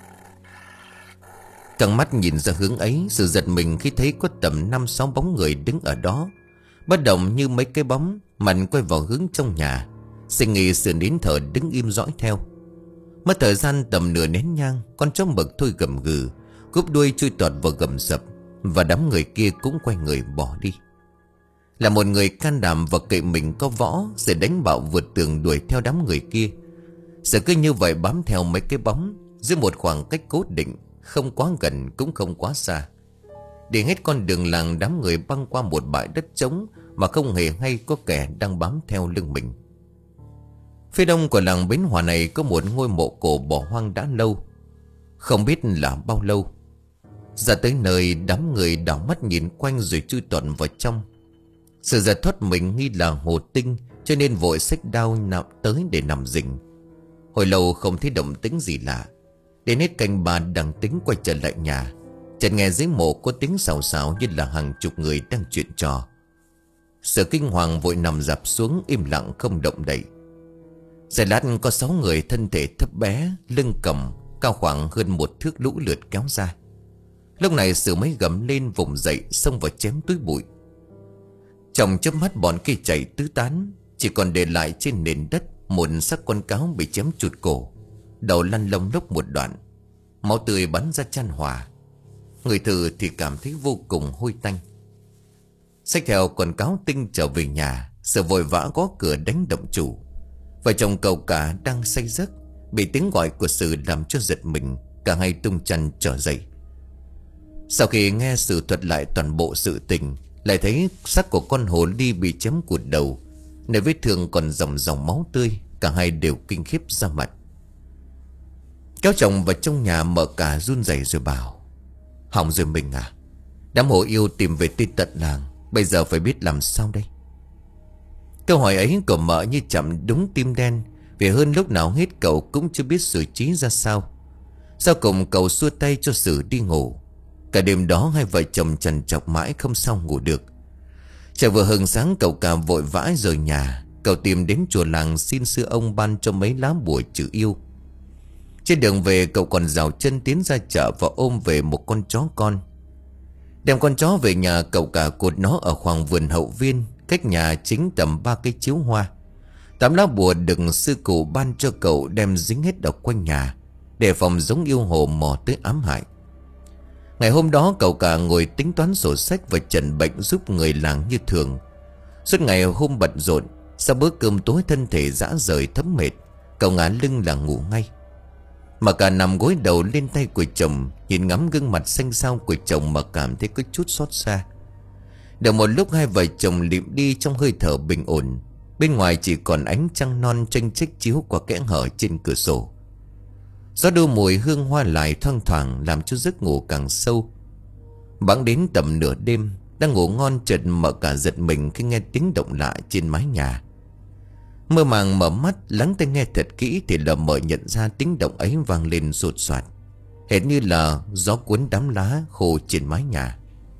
Căng mắt nhìn ra hướng ấy, Sự giật mình khi thấy có tầm năm sáu bóng người đứng ở đó, bất động như mấy cái bóng, mặt quay vào hướng trong nhà. Sinh nghi Sự nín thở đứng im dõi theo. Mất thời gian tầm nửa nén nhang, con chó mực thôi gầm gừ, cúp đuôi chui tọt vào gầm sập, và đám người kia cũng quay người bỏ đi. Là một người can đảm và cậy mình có võ, sẽ đánh bạo vượt tường đuổi theo đám người kia. Sẽ cứ như vậy bám theo mấy cái bóng, giữa một khoảng cách cố định, không quá gần cũng không quá xa. Đi hết con đường làng, đám người băng qua một bãi đất trống mà không hề hay có kẻ đang bám theo lưng mình. Phía đông của làng Bến Hòa này có một ngôi mộ cổ bỏ hoang đã lâu, không biết là bao lâu. Ra tới nơi, đám người đảo mắt nhìn quanh rồi chui tọt vào trong. Sự giật thoát mình nghi là Hồ Tinh, cho nên vội xách đao nằm tới để nằm rình. Hồi lâu không thấy động tĩnh gì lạ, đến hết canh ba đang tính quay trở lại nhà, chợt nghe dưới mộ có tiếng xào xào như là hàng chục người đang chuyện trò. Sự kinh hoàng vội nằm dạp xuống im lặng không động đậy. Giây lát có sáu người thân thể thấp bé, lưng còng, cao khoảng hơn một thước lũ lượt kéo ra. Lúc này Sự mới gầm lên vùng dậy, xông vào chém túi bụi. Trong chớp mắt bọn kia chạy tứ tán, chỉ còn để lại trên nền đất một xác con cáo bị chém chụt cổ, đầu lăn lông lốc một đoạn, máu tươi bắn ra chan hòa. Người thử thì cảm thấy vô cùng hôi tanh. Xách theo con cáo Tinh trở về nhà, Sự vội vã gõ cửa đánh động chủ. Vợ chồng cậu cả đang say giấc, bị tiếng gọi của Sự làm cho giật mình, cả hai tung chăn trở dậy. Sau khi nghe Sự thuật lại toàn bộ sự tình, lại thấy xác của con hồ ly bị chém cụt đầu, nơi vết thương còn dòng dòng máu tươi. Cả hai đều kinh khiếp ra mặt, kéo chồng vào trong nhà. Mở cả run rẩy rồi bảo: hỏng rồi mình à, đám hồ yêu tìm về tới tận làng, bây giờ phải biết làm sao đây. Câu hỏi ấy của mợ như chạm đúng tim đen, vì hơn lúc nào hết cậu cũng chưa biết xử trí ra sao. Sau cùng cậu xua tay cho Sử đi ngủ. Cả đêm đó hai vợ chồng trằn trọc mãi không sao ngủ được. Trời vừa hừng sáng cậu cả vội vã rời nhà. Cậu tìm đến chùa làng xin sư ông ban cho mấy lá bùa trừ yêu. Trên đường về cậu còn rào chân tiến ra chợ và ôm về một con chó con. Đem con chó về nhà, cậu cả cột nó ở khoảng vườn hậu viên, cách nhà chính tầm ba cây chiếu hoa. Tám lá bùa được sư cụ ban cho cậu đem dính hết ở quanh nhà, để phòng giống yêu hồ mò tới ám hại. Ngày hôm đó cậu cả ngồi tính toán sổ sách và trần bệnh giúp người làng như thường. Suốt ngày hôm bận rộn, sau bữa cơm tối thân thể rã rời thấm mệt, cậu ngả lưng là ngủ ngay. Mà cả nằm gối đầu lên tay của chồng, nhìn ngắm gương mặt xanh xao của chồng mà cảm thấy có chút xót xa. Được một lúc hai vợ chồng lịm đi trong hơi thở bình ổn. Bên ngoài chỉ còn ánh trăng non tranh chếch chiếu qua kẽ hở trên cửa sổ. Gió đu mùi hương hoa lại thoang thoảng làm cho giấc ngủ càng sâu. Bẵng đến tầm nửa đêm, đang ngủ ngon chợt mở cả giật mình khi nghe tiếng động lạ trên mái nhà. Mơ màng mở mắt lắng tai nghe thật kỹ thì lờ mờ nhận ra tiếng động ấy vang lên sột soạt, hệt như là gió cuốn đám lá khô trên mái nhà.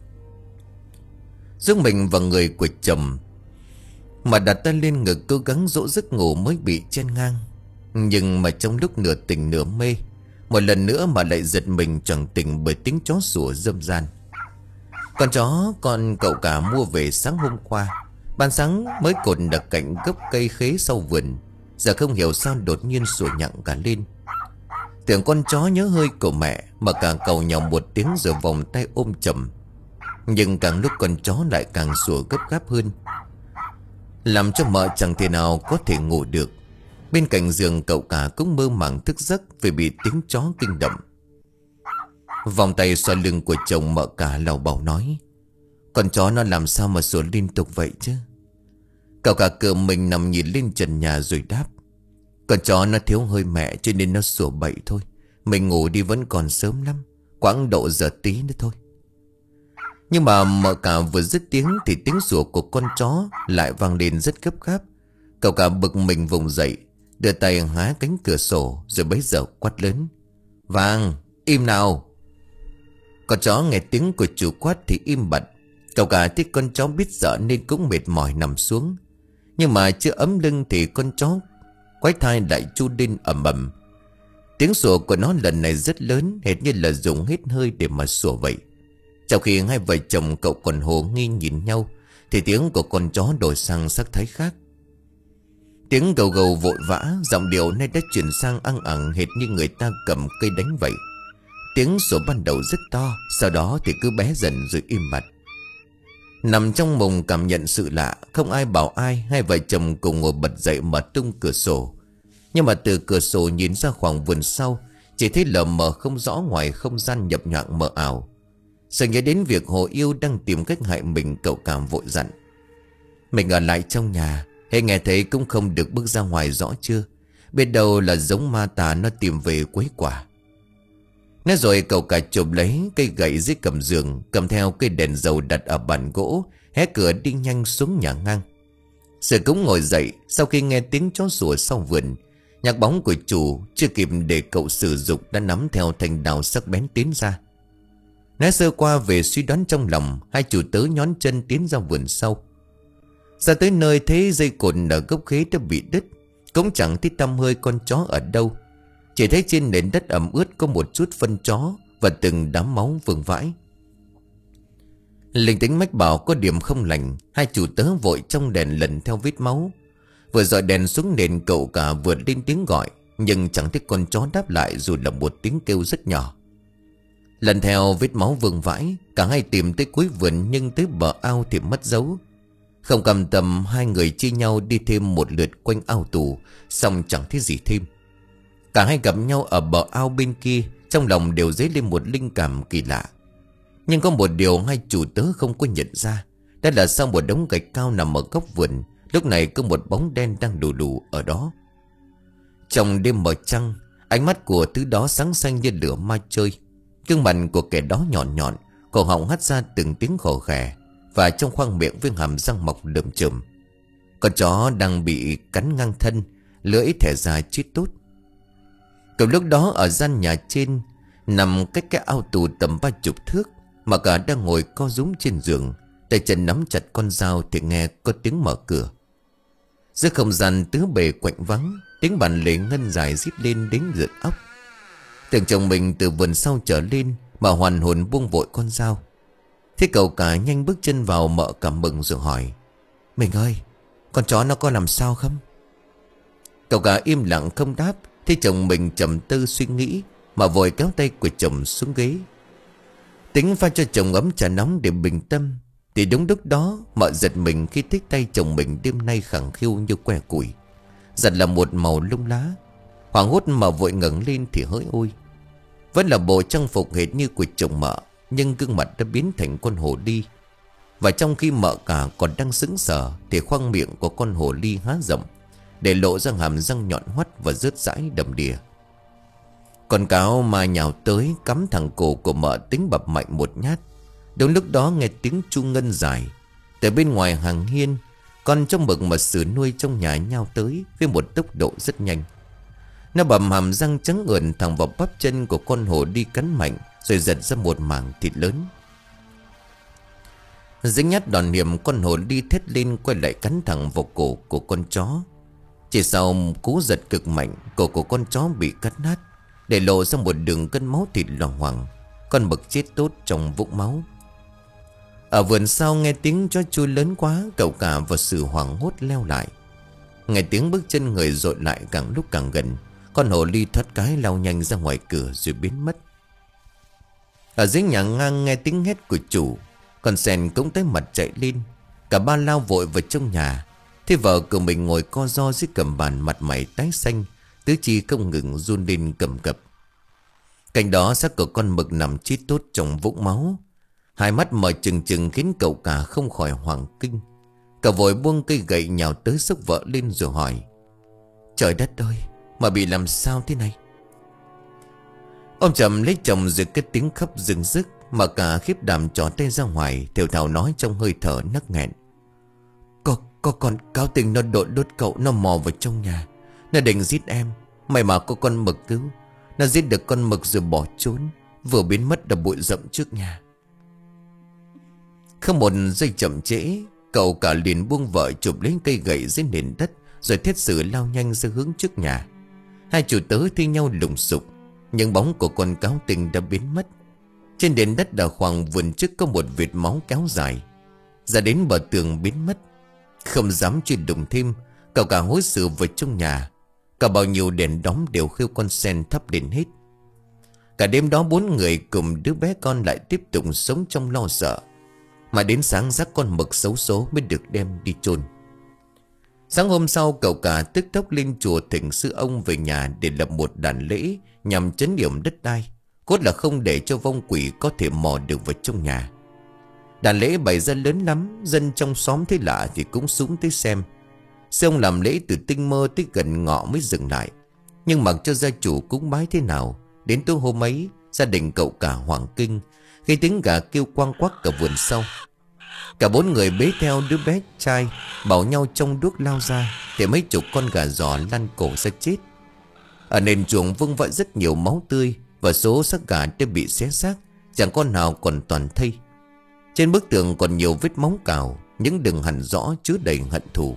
Giúp mình vào người của chồng mà đặt tay lên ngực cố gắng dỗ giấc ngủ mới bị chen ngang. Nhưng mà trong lúc nửa tỉnh nửa mê, một lần nữa mà lại giật mình choàng tỉnh bởi tiếng chó sủa râm ran. Con chó con cậu cả mua về sáng hôm qua, ban sáng mới cột đặt cạnh gốc cây khế sau vườn, giờ không hiểu sao đột nhiên sủa nhặng cả lên. Tưởng con chó nhớ hơi của mẹ mà cả cầu nhau một tiếng rồi vòng tay ôm chầm. Nhưng càng lúc con chó lại càng sủa gấp gáp hơn, làm cho mợ chẳng thể nào có thể ngủ được. Bên cạnh giường cậu cả cũng mơ màng thức giấc vì bị tiếng chó kinh động. Vòng tay xoa lưng của chồng mợ cả lầu bầu nói: con chó nó làm sao mà sủa liên tục vậy chứ? Cậu cả cựa mình nằm nhìn lên trần nhà rồi đáp: con chó nó thiếu hơi mẹ cho nên nó sủa bậy thôi. Mình ngủ đi vẫn còn sớm lắm, quãng độ giờ tí nữa thôi. Nhưng mà mợ cả vừa dứt tiếng thì tiếng sủa của con chó lại vang lên rất gấp gáp. Cậu cả bực mình vùng dậy, đưa tay há cánh cửa sổ rồi bấy giờ quát lớn: Vàng, im nào! Con chó nghe tiếng của chủ quát thì im bặt. Cậu cả thấy con chó biết sợ nên cũng mệt mỏi nằm xuống. Nhưng mà chưa ấm lưng thì con chó quái thai lại chu lên ầm ầm. Tiếng sủa của nó lần này rất lớn, hệt như là dùng hết hơi để mà sủa vậy. Trong khi hai vợ chồng cậu còn hồ nghi nhìn nhau thì tiếng của con chó đổi sang sắc thái khác. Tiếng gầu gầu vội vã, giọng điệu nay đã chuyển sang ăng ẳng hệt như người ta cầm cây đánh vậy. Tiếng sủa ban đầu rất to, sau đó thì cứ bé dần rồi im bặt. Nằm trong mùng cảm nhận sự lạ, không ai bảo ai, hai vợ chồng cùng ngồi bật dậy mở tung cửa sổ. Nhưng mà từ cửa sổ nhìn ra khoảng vườn sau, chỉ thấy lờ mờ không rõ ngoài không gian nhập nhoạng mờ ảo. Sợ nhớ đến việc Hồ Yêu đang tìm cách hại mình, cậu cảm vội dặn: mình ở lại trong nhà, hay nghe thấy cũng không được bước ra ngoài, rõ chưa? Biết đâu là giống ma tà nó tìm về quấy quả. Nói rồi cậu cả chụp lấy cây gậy dưới cầm giường, cầm theo cây đèn dầu đặt ở bàn gỗ, hé cửa đi nhanh xuống nhà ngang. Sự cũng ngồi dậy sau khi nghe tiếng chó sủa sau vườn. Nhạc bóng của chủ chưa kịp để cậu sử dụng đã nắm theo thanh đào sắc bén tiến ra. Nói sơ qua về suy đoán trong lòng, hai chủ tớ nhón chân tiến ra vườn sau. Ra tới nơi thấy dây cột ở gốc khế đã bị đứt, cũng chẳng thấy tăm hơi con chó ở đâu. Chỉ thấy trên nền đất ẩm ướt có một chút phân chó và từng đám máu vương vãi. Linh tính mách bảo có điểm không lành, hai chủ tớ vội trong đèn lần theo vết máu. Vừa dọi đèn xuống nền, cậu cả vừa lên tiếng gọi, nhưng chẳng thấy con chó đáp lại dù là một tiếng kêu rất nhỏ. Lần theo vết máu vương vãi, cả hai tìm tới cuối vườn nhưng tới bờ ao thì mất dấu. Không cầm tầm, hai người chia nhau đi thêm một lượt quanh ao tù, xong chẳng thấy gì thêm. Cả hai gặp nhau ở bờ ao bên kia, trong lòng đều dấy lên một linh cảm kỳ lạ. Nhưng có một điều hai chủ tớ không có nhận ra, đó là sau một đống gạch cao nằm ở góc vườn, lúc này có một bóng đen đang đù đù ở đó. Trong đêm mờ trăng, ánh mắt của thứ đó sáng xanh như lửa ma chơi. Gương mặt của kẻ đó nhọn nhọn, cổ họng hắt ra từng tiếng khò khè, và trong khoang miệng với hàm răng mọc lởm chởm. Con chó đang bị cắn ngang thân, lưỡi thẻ ra chết tốt. Cậu lúc đó ở gian nhà trên, nằm cách cái ao tù tầm ba chục thước, mà cả đang ngồi co rúm trên giường, tay chân nắm chặt con dao, thì nghe có tiếng mở cửa. Giữa không gian tứ bề quạnh vắng, tiếng bàn lề ngân dài rít lên đến rợn óc. Tưởng chồng mình từ vườn sau trở lên, mà hoàn hồn buông vội con dao. Thế cậu cả nhanh bước chân vào, mợ cảm mừng rồi hỏi: "Mình ơi, con chó nó có làm sao không?" Cậu cả im lặng không đáp. Thế chồng mình trầm tư suy nghĩ, mà vội kéo tay của chồng xuống ghế, tính pha cho chồng ấm trà nóng để bình tâm. Thì đúng lúc đó mợ giật mình khi thấy tay chồng mình đêm nay khẳng khiu như que củi, giật là một màu lung lá. Hoảng hốt mà vội ngẩng lên thì hỡi ôi, vẫn là bộ trang phục hệt như của chồng mợ, nhưng gương mặt đã biến thành con hồ ly. Và trong khi mợ cả còn đang sững sờ, thì khoang miệng của con hồ ly há rộng, để lộ ra hàm răng nhọn hoắt và rớt rãi đầm đìa. Con cáo mà nhào tới, cắm thẳng cổ của mợ, tính bập mạnh một nhát. Đúng lúc đó nghe tiếng chu ngân dài từ bên ngoài hàng hiên. Con trong mực mà Sử nuôi trong nhà nhao tới với một tốc độ rất nhanh. Nó bầm hàm răng trắng ườn thẳng vào bắp chân của con hồ đi, cắn mạnh rồi giật ra một mảng thịt lớn. Dính nhát đòn hiểm, con hồ đi thét lên quay lại cắn thẳng vào cổ của con chó. Chỉ sau cú giật cực mạnh, cổ của con chó bị cắt nát, để lộ ra một đường cân máu thịt loằng ngoằng. Con mực chết tốt trong vũng máu. Ở vườn sau nghe tiếng chó chui lớn quá, cậu cả và Sử hoảng hốt leo lại. Nghe tiếng bước chân người dội lại càng lúc càng gần. Con hồ ly thoát cái lao nhanh ra ngoài cửa rồi biến mất. Ở dưới nhà ngang nghe tiếng hét của chủ, con sen cũng tới mặt chạy lên. Cả ba lao vội vào trong nhà. Thế vợ của mình ngồi co ro dưới cầm bàn, mặt mày tái xanh, tứ chi không ngừng run lên cầm cập. Cạnh đó xác của con mực nằm chết tốt trong vũng máu, hai mắt mở trừng trừng khiến cậu cả không khỏi hoảng kinh. Cậu vội buông cây gậy nhào tới xốc vợ lên rồi hỏi: "Trời đất ơi, mà bị làm sao thế này?" Ông chậm lấy chồng rồi cái tiếng khóc rừng rức, mà cả khiếp đảm trỏ tay ra ngoài, thều thào nói trong hơi thở nấc nghẹn: Có, có con cáo tình nó đột đốt cậu, nó mò vào trong nhà, nó định giết em. May mà có con mực cứu, nó giết được con mực rồi bỏ trốn, vừa biến mất ở bụi rậm trước nhà." Không một giây chậm trễ, cậu cả liền buông vợ chụp lấy cây gậy dưới nền đất, rồi thiết Sử lao nhanh ra hướng trước nhà. Hai chủ tớ thi nhau lùng sục, nhưng bóng của con cáo tình đã biến mất. Trên nền đất ở khoảng vườn trước có một vệt máu kéo dài ra đến bờ tường biến mất. Không dám truy đụng thêm, cậu cả hối Sử vào trong nhà. Cả bao nhiêu đèn đóm đều khêu con sen thắp đến hết. Cả đêm đó bốn người cùng đứa bé con lại tiếp tục sống trong lo sợ, mà đến sáng xác con mực xấu số mới được đem đi chôn. Sáng hôm sau, cậu cả tức tốc lên chùa thỉnh sư ông về nhà để lập một đàn lễ nhằm trấn yểm đất đai, cốt là không để cho vong quỷ có thể mò được vào trong nhà. Đàn lễ bày ra lớn lắm, dân trong xóm thấy lạ thì cũng súng tới xem. Sư ông làm lễ từ tinh mơ tới gần ngọ mới dừng lại. Nhưng mặc cho gia chủ cúng bái thế nào, đến tối hôm ấy, gia đình cậu cả hoảng kinh khi tiếng gà kêu quang quắc cả vườn sau. Cả bốn người bế theo đứa bé trai, bảo nhau trong đuốc lao ra, thì mấy chục con gà giò lăn cổ ra chết. Ở nền chuồng vương vãi rất nhiều máu tươi, và số xác gà đã bị xé xác, chẳng con nào còn toàn thây. Trên bức tường còn nhiều vết máu cào, những đường hằn rõ chứa đầy hận thù.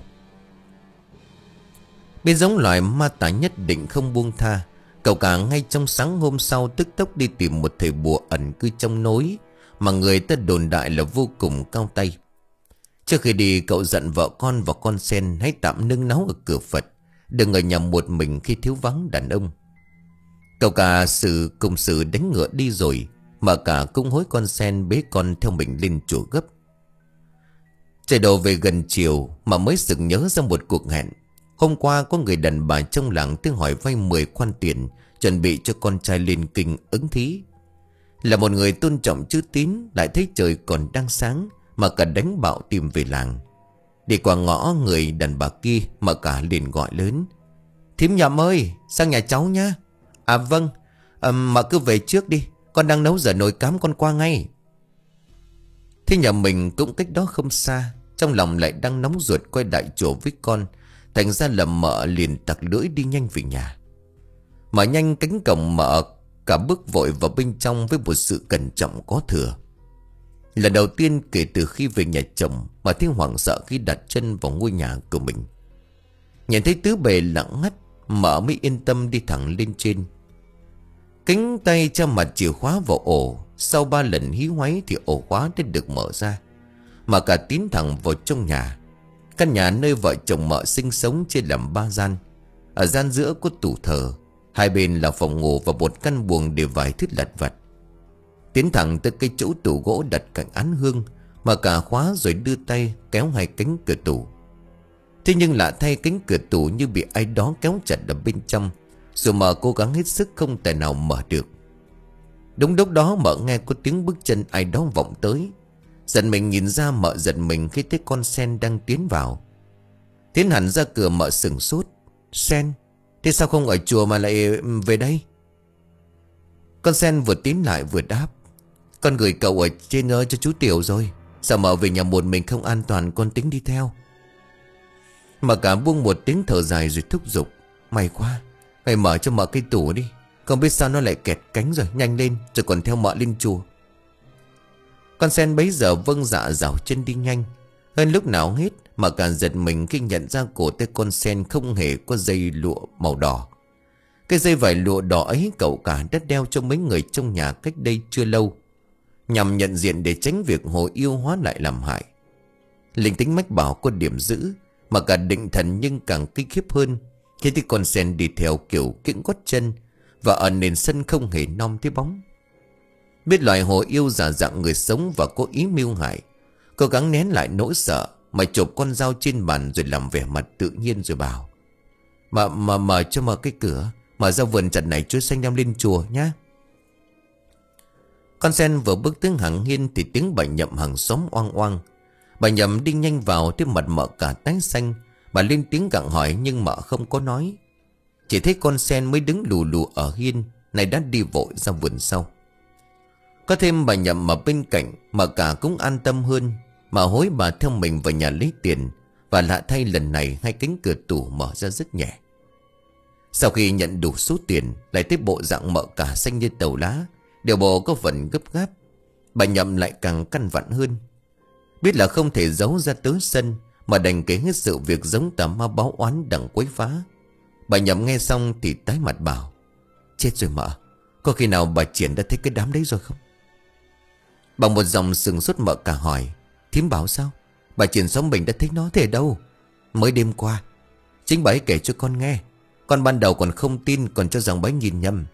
Bên giống loài ma tà nhất định không buông tha, cậu cả ngay trong sáng hôm sau tức tốc đi tìm một thầy bùa ẩn cư trong núi, mà người ta đồn đại là vô cùng cao tay. Trước khi đi, cậu dặn vợ con và con sen hãy tạm nương náu ở cửa Phật, đừng ở nhà một mình khi thiếu vắng đàn ông. Cậu cả Sử cùng Sử đánh ngựa đi rồi, mà cả cũng hối con sen bế con theo mình lên chùa gấp. Trời đổ về gần chiều mà mới sực nhớ ra một cuộc hẹn. Hôm qua có người đàn bà trong làng tiếng hỏi vay mười khoản tiền, chuẩn bị cho con trai lên kinh ứng thí. Là một người tôn trọng chữ tín, lại thấy trời còn đang sáng mà cả đánh bạo tìm về làng. Đi qua ngõ người đàn bà kia mà cả liền gọi lớn: "Thím Nhậm ơi, sang nhà cháu nhá." "À vâng, à, mà cứ về trước đi, con đang nấu giờ nồi cám, con qua ngay." Thế nhà mình cũng cách đó không xa, trong lòng lại đang nóng ruột quay lại chỗ với con. Thành ra là mợ liền tặc lưỡi đi nhanh về nhà. Mở nhanh cánh cổng, mợ cả bước vội vào bên trong với một sự cẩn trọng có thừa. Lần đầu tiên kể từ khi về nhà chồng mà Thiên hoảng sợ khi đặt chân vào ngôi nhà của mình. Nhìn thấy tứ bề lặng ngắt, mợ mới yên tâm đi thẳng lên trên. Cánh tay cho mặt chìa khóa vào ổ. Sau ba lần hí hoáy thì ổ khóa đã được mở ra, mà cả tiến thẳng vào trong nhà. Căn nhà nơi vợ chồng mợ sinh sống chia làm ba gian. Ở gian giữa có tủ thờ, hai bên là phòng ngủ và một căn buồng để vài thứ lặt vặt. Tiến thẳng tới cây chỗ tủ gỗ đặt cạnh án hương, mà cả khóa rồi đưa tay kéo hai cánh cửa tủ. Thế nhưng lạ thay, cánh cửa tủ như bị ai đó kéo chặt ở bên trong, rồi mợ cố gắng hết sức không thể nào mở được. Đúng lúc đó mợ nghe có tiếng bước chân ai đó vọng tới. Giật mình nhìn ra, mợ giật mình khi thấy con Sen đang tiến vào. Tiến hẳn ra cửa, mợ sừng sốt. Sen, thế sao không ở chùa mà lại về đây? Con Sen vừa tiến lại vừa đáp. Con gửi cậu ở trên ơi cho chú Tiểu rồi. Sao mợ về nhà một mình không an toàn, con tính đi theo. Mà cả buông một tiếng thở dài rồi thúc giục. May quá, mày mở cho mợ cái tủ đi. Không biết sao nó lại kẹt cánh rồi, nhanh lên rồi còn theo mợ lên chùa. Con Sen bấy giờ vâng dạ rảo chân đi nhanh. Hơn lúc nào hết mà cả giật mình khi nhận ra cổ tay con Sen không hề có dây lụa màu đỏ. Cái dây vải lụa đỏ ấy cậu cả đã đeo cho mấy người trong nhà cách đây chưa lâu, nhằm nhận diện để tránh việc hồ yêu hóa lại làm hại. Linh tính mách bảo có điểm giữ, mà cả định thần nhưng càng kinh khiếp hơn khi thấy con Sen đi theo kiểu kiễng gót chân, và ở nền sân không hề nom thấy bóng. Biết loài hồ yêu giả dạng người sống và có ý mưu hại, cố gắng nén lại nỗi sợ mà chộp con dao trên bàn rồi làm vẻ mặt tự nhiên rồi bảo. Mà mà mở cho mở cái cửa, mở ra vườn chặt này chuối xanh đem lên chùa nhá. Con Sen vừa bước tới hàng hiên thì tiếng bà Nhậm hàng xóm oang oang. Bà Nhậm đi nhanh vào, thấy mặt mợ cả tái xanh. Bà lên tiếng gặng hỏi nhưng mợ không có nói. Chỉ thấy con Sen mới đứng lù lù ở hiên, này đã đi vội ra vườn sau. Có thêm bà Nhậm ở bên cạnh, mà cả cũng an tâm hơn. Mà hối bà theo mình vào nhà lấy tiền. Và lạ thay, lần này hai cánh cửa tủ mở ra rất nhẹ. Sau khi nhận đủ số tiền, lại thấy bộ dạng mợ cả xanh như tàu lá, điều bộ có phần gấp gáp. Bà Nhậm lại càng căn vặn hơn. Biết là không thể giấu ra tới sân, mà đành kể hết sự việc giống tà ma báo oán đằng quấy phá. Bà Nhậm nghe xong thì tái mặt bảo. Chết rồi mợ, có khi nào bà Triển đã thấy cái đám đấy rồi không? Bằng một dòng sừng sốt mợ cả hỏi. Thím bảo sao? Bà Triển sống mình đã thấy nó thế đâu? Mới đêm qua chính bà ấy kể cho con nghe. Con ban đầu còn không tin, còn cho rằng bà ấy nhìn nhầm.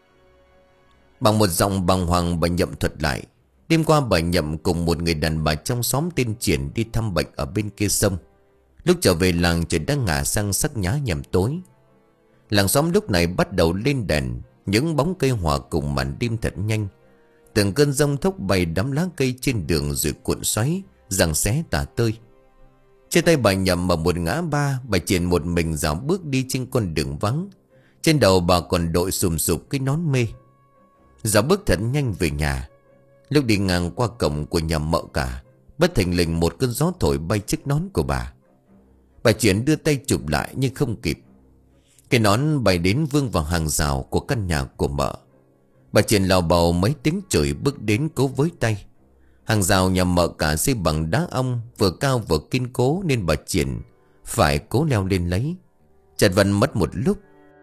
Bằng một giọng bàng hoàng bà Nhậm thuật lại. Đêm qua bà Nhậm cùng một người đàn bà trong xóm tên Triển đi thăm bệnh ở bên kia sông. Lúc trở về làng trời đã ngả sang sắc nhá nhằm tối. Làng xóm lúc này bắt đầu lên đèn, những bóng cây hòa cùng màn đêm thật nhanh. Từng cơn giông thốc bay đám lá cây trên đường rồi cuộn xoáy, giằng xé tả tơi. Trên tay bà Nhậm ở một ngã ba, bà Triển một mình dạo bước đi trên con đường vắng. Trên đầu bà còn đội sùm sụp cái nón mê. Dạo bước thật nhanh về nhà. Lúc đi ngang qua cổng của nhà mợ cả, bất thình lình một cơn gió thổi bay chiếc nón của bà. Bà Triển đưa tay chụp lại nhưng không kịp. Cái nón bay đến vương vào hàng rào của căn nhà của mợ. Bà Triển lào bầu mấy tiếng chửi bước đến cố với tay. Hàng rào nhà mợ cả xây bằng đá ong, vừa cao vừa kiên cố nên bà Triển phải cố leo lên lấy. Chật vật mất một lúc.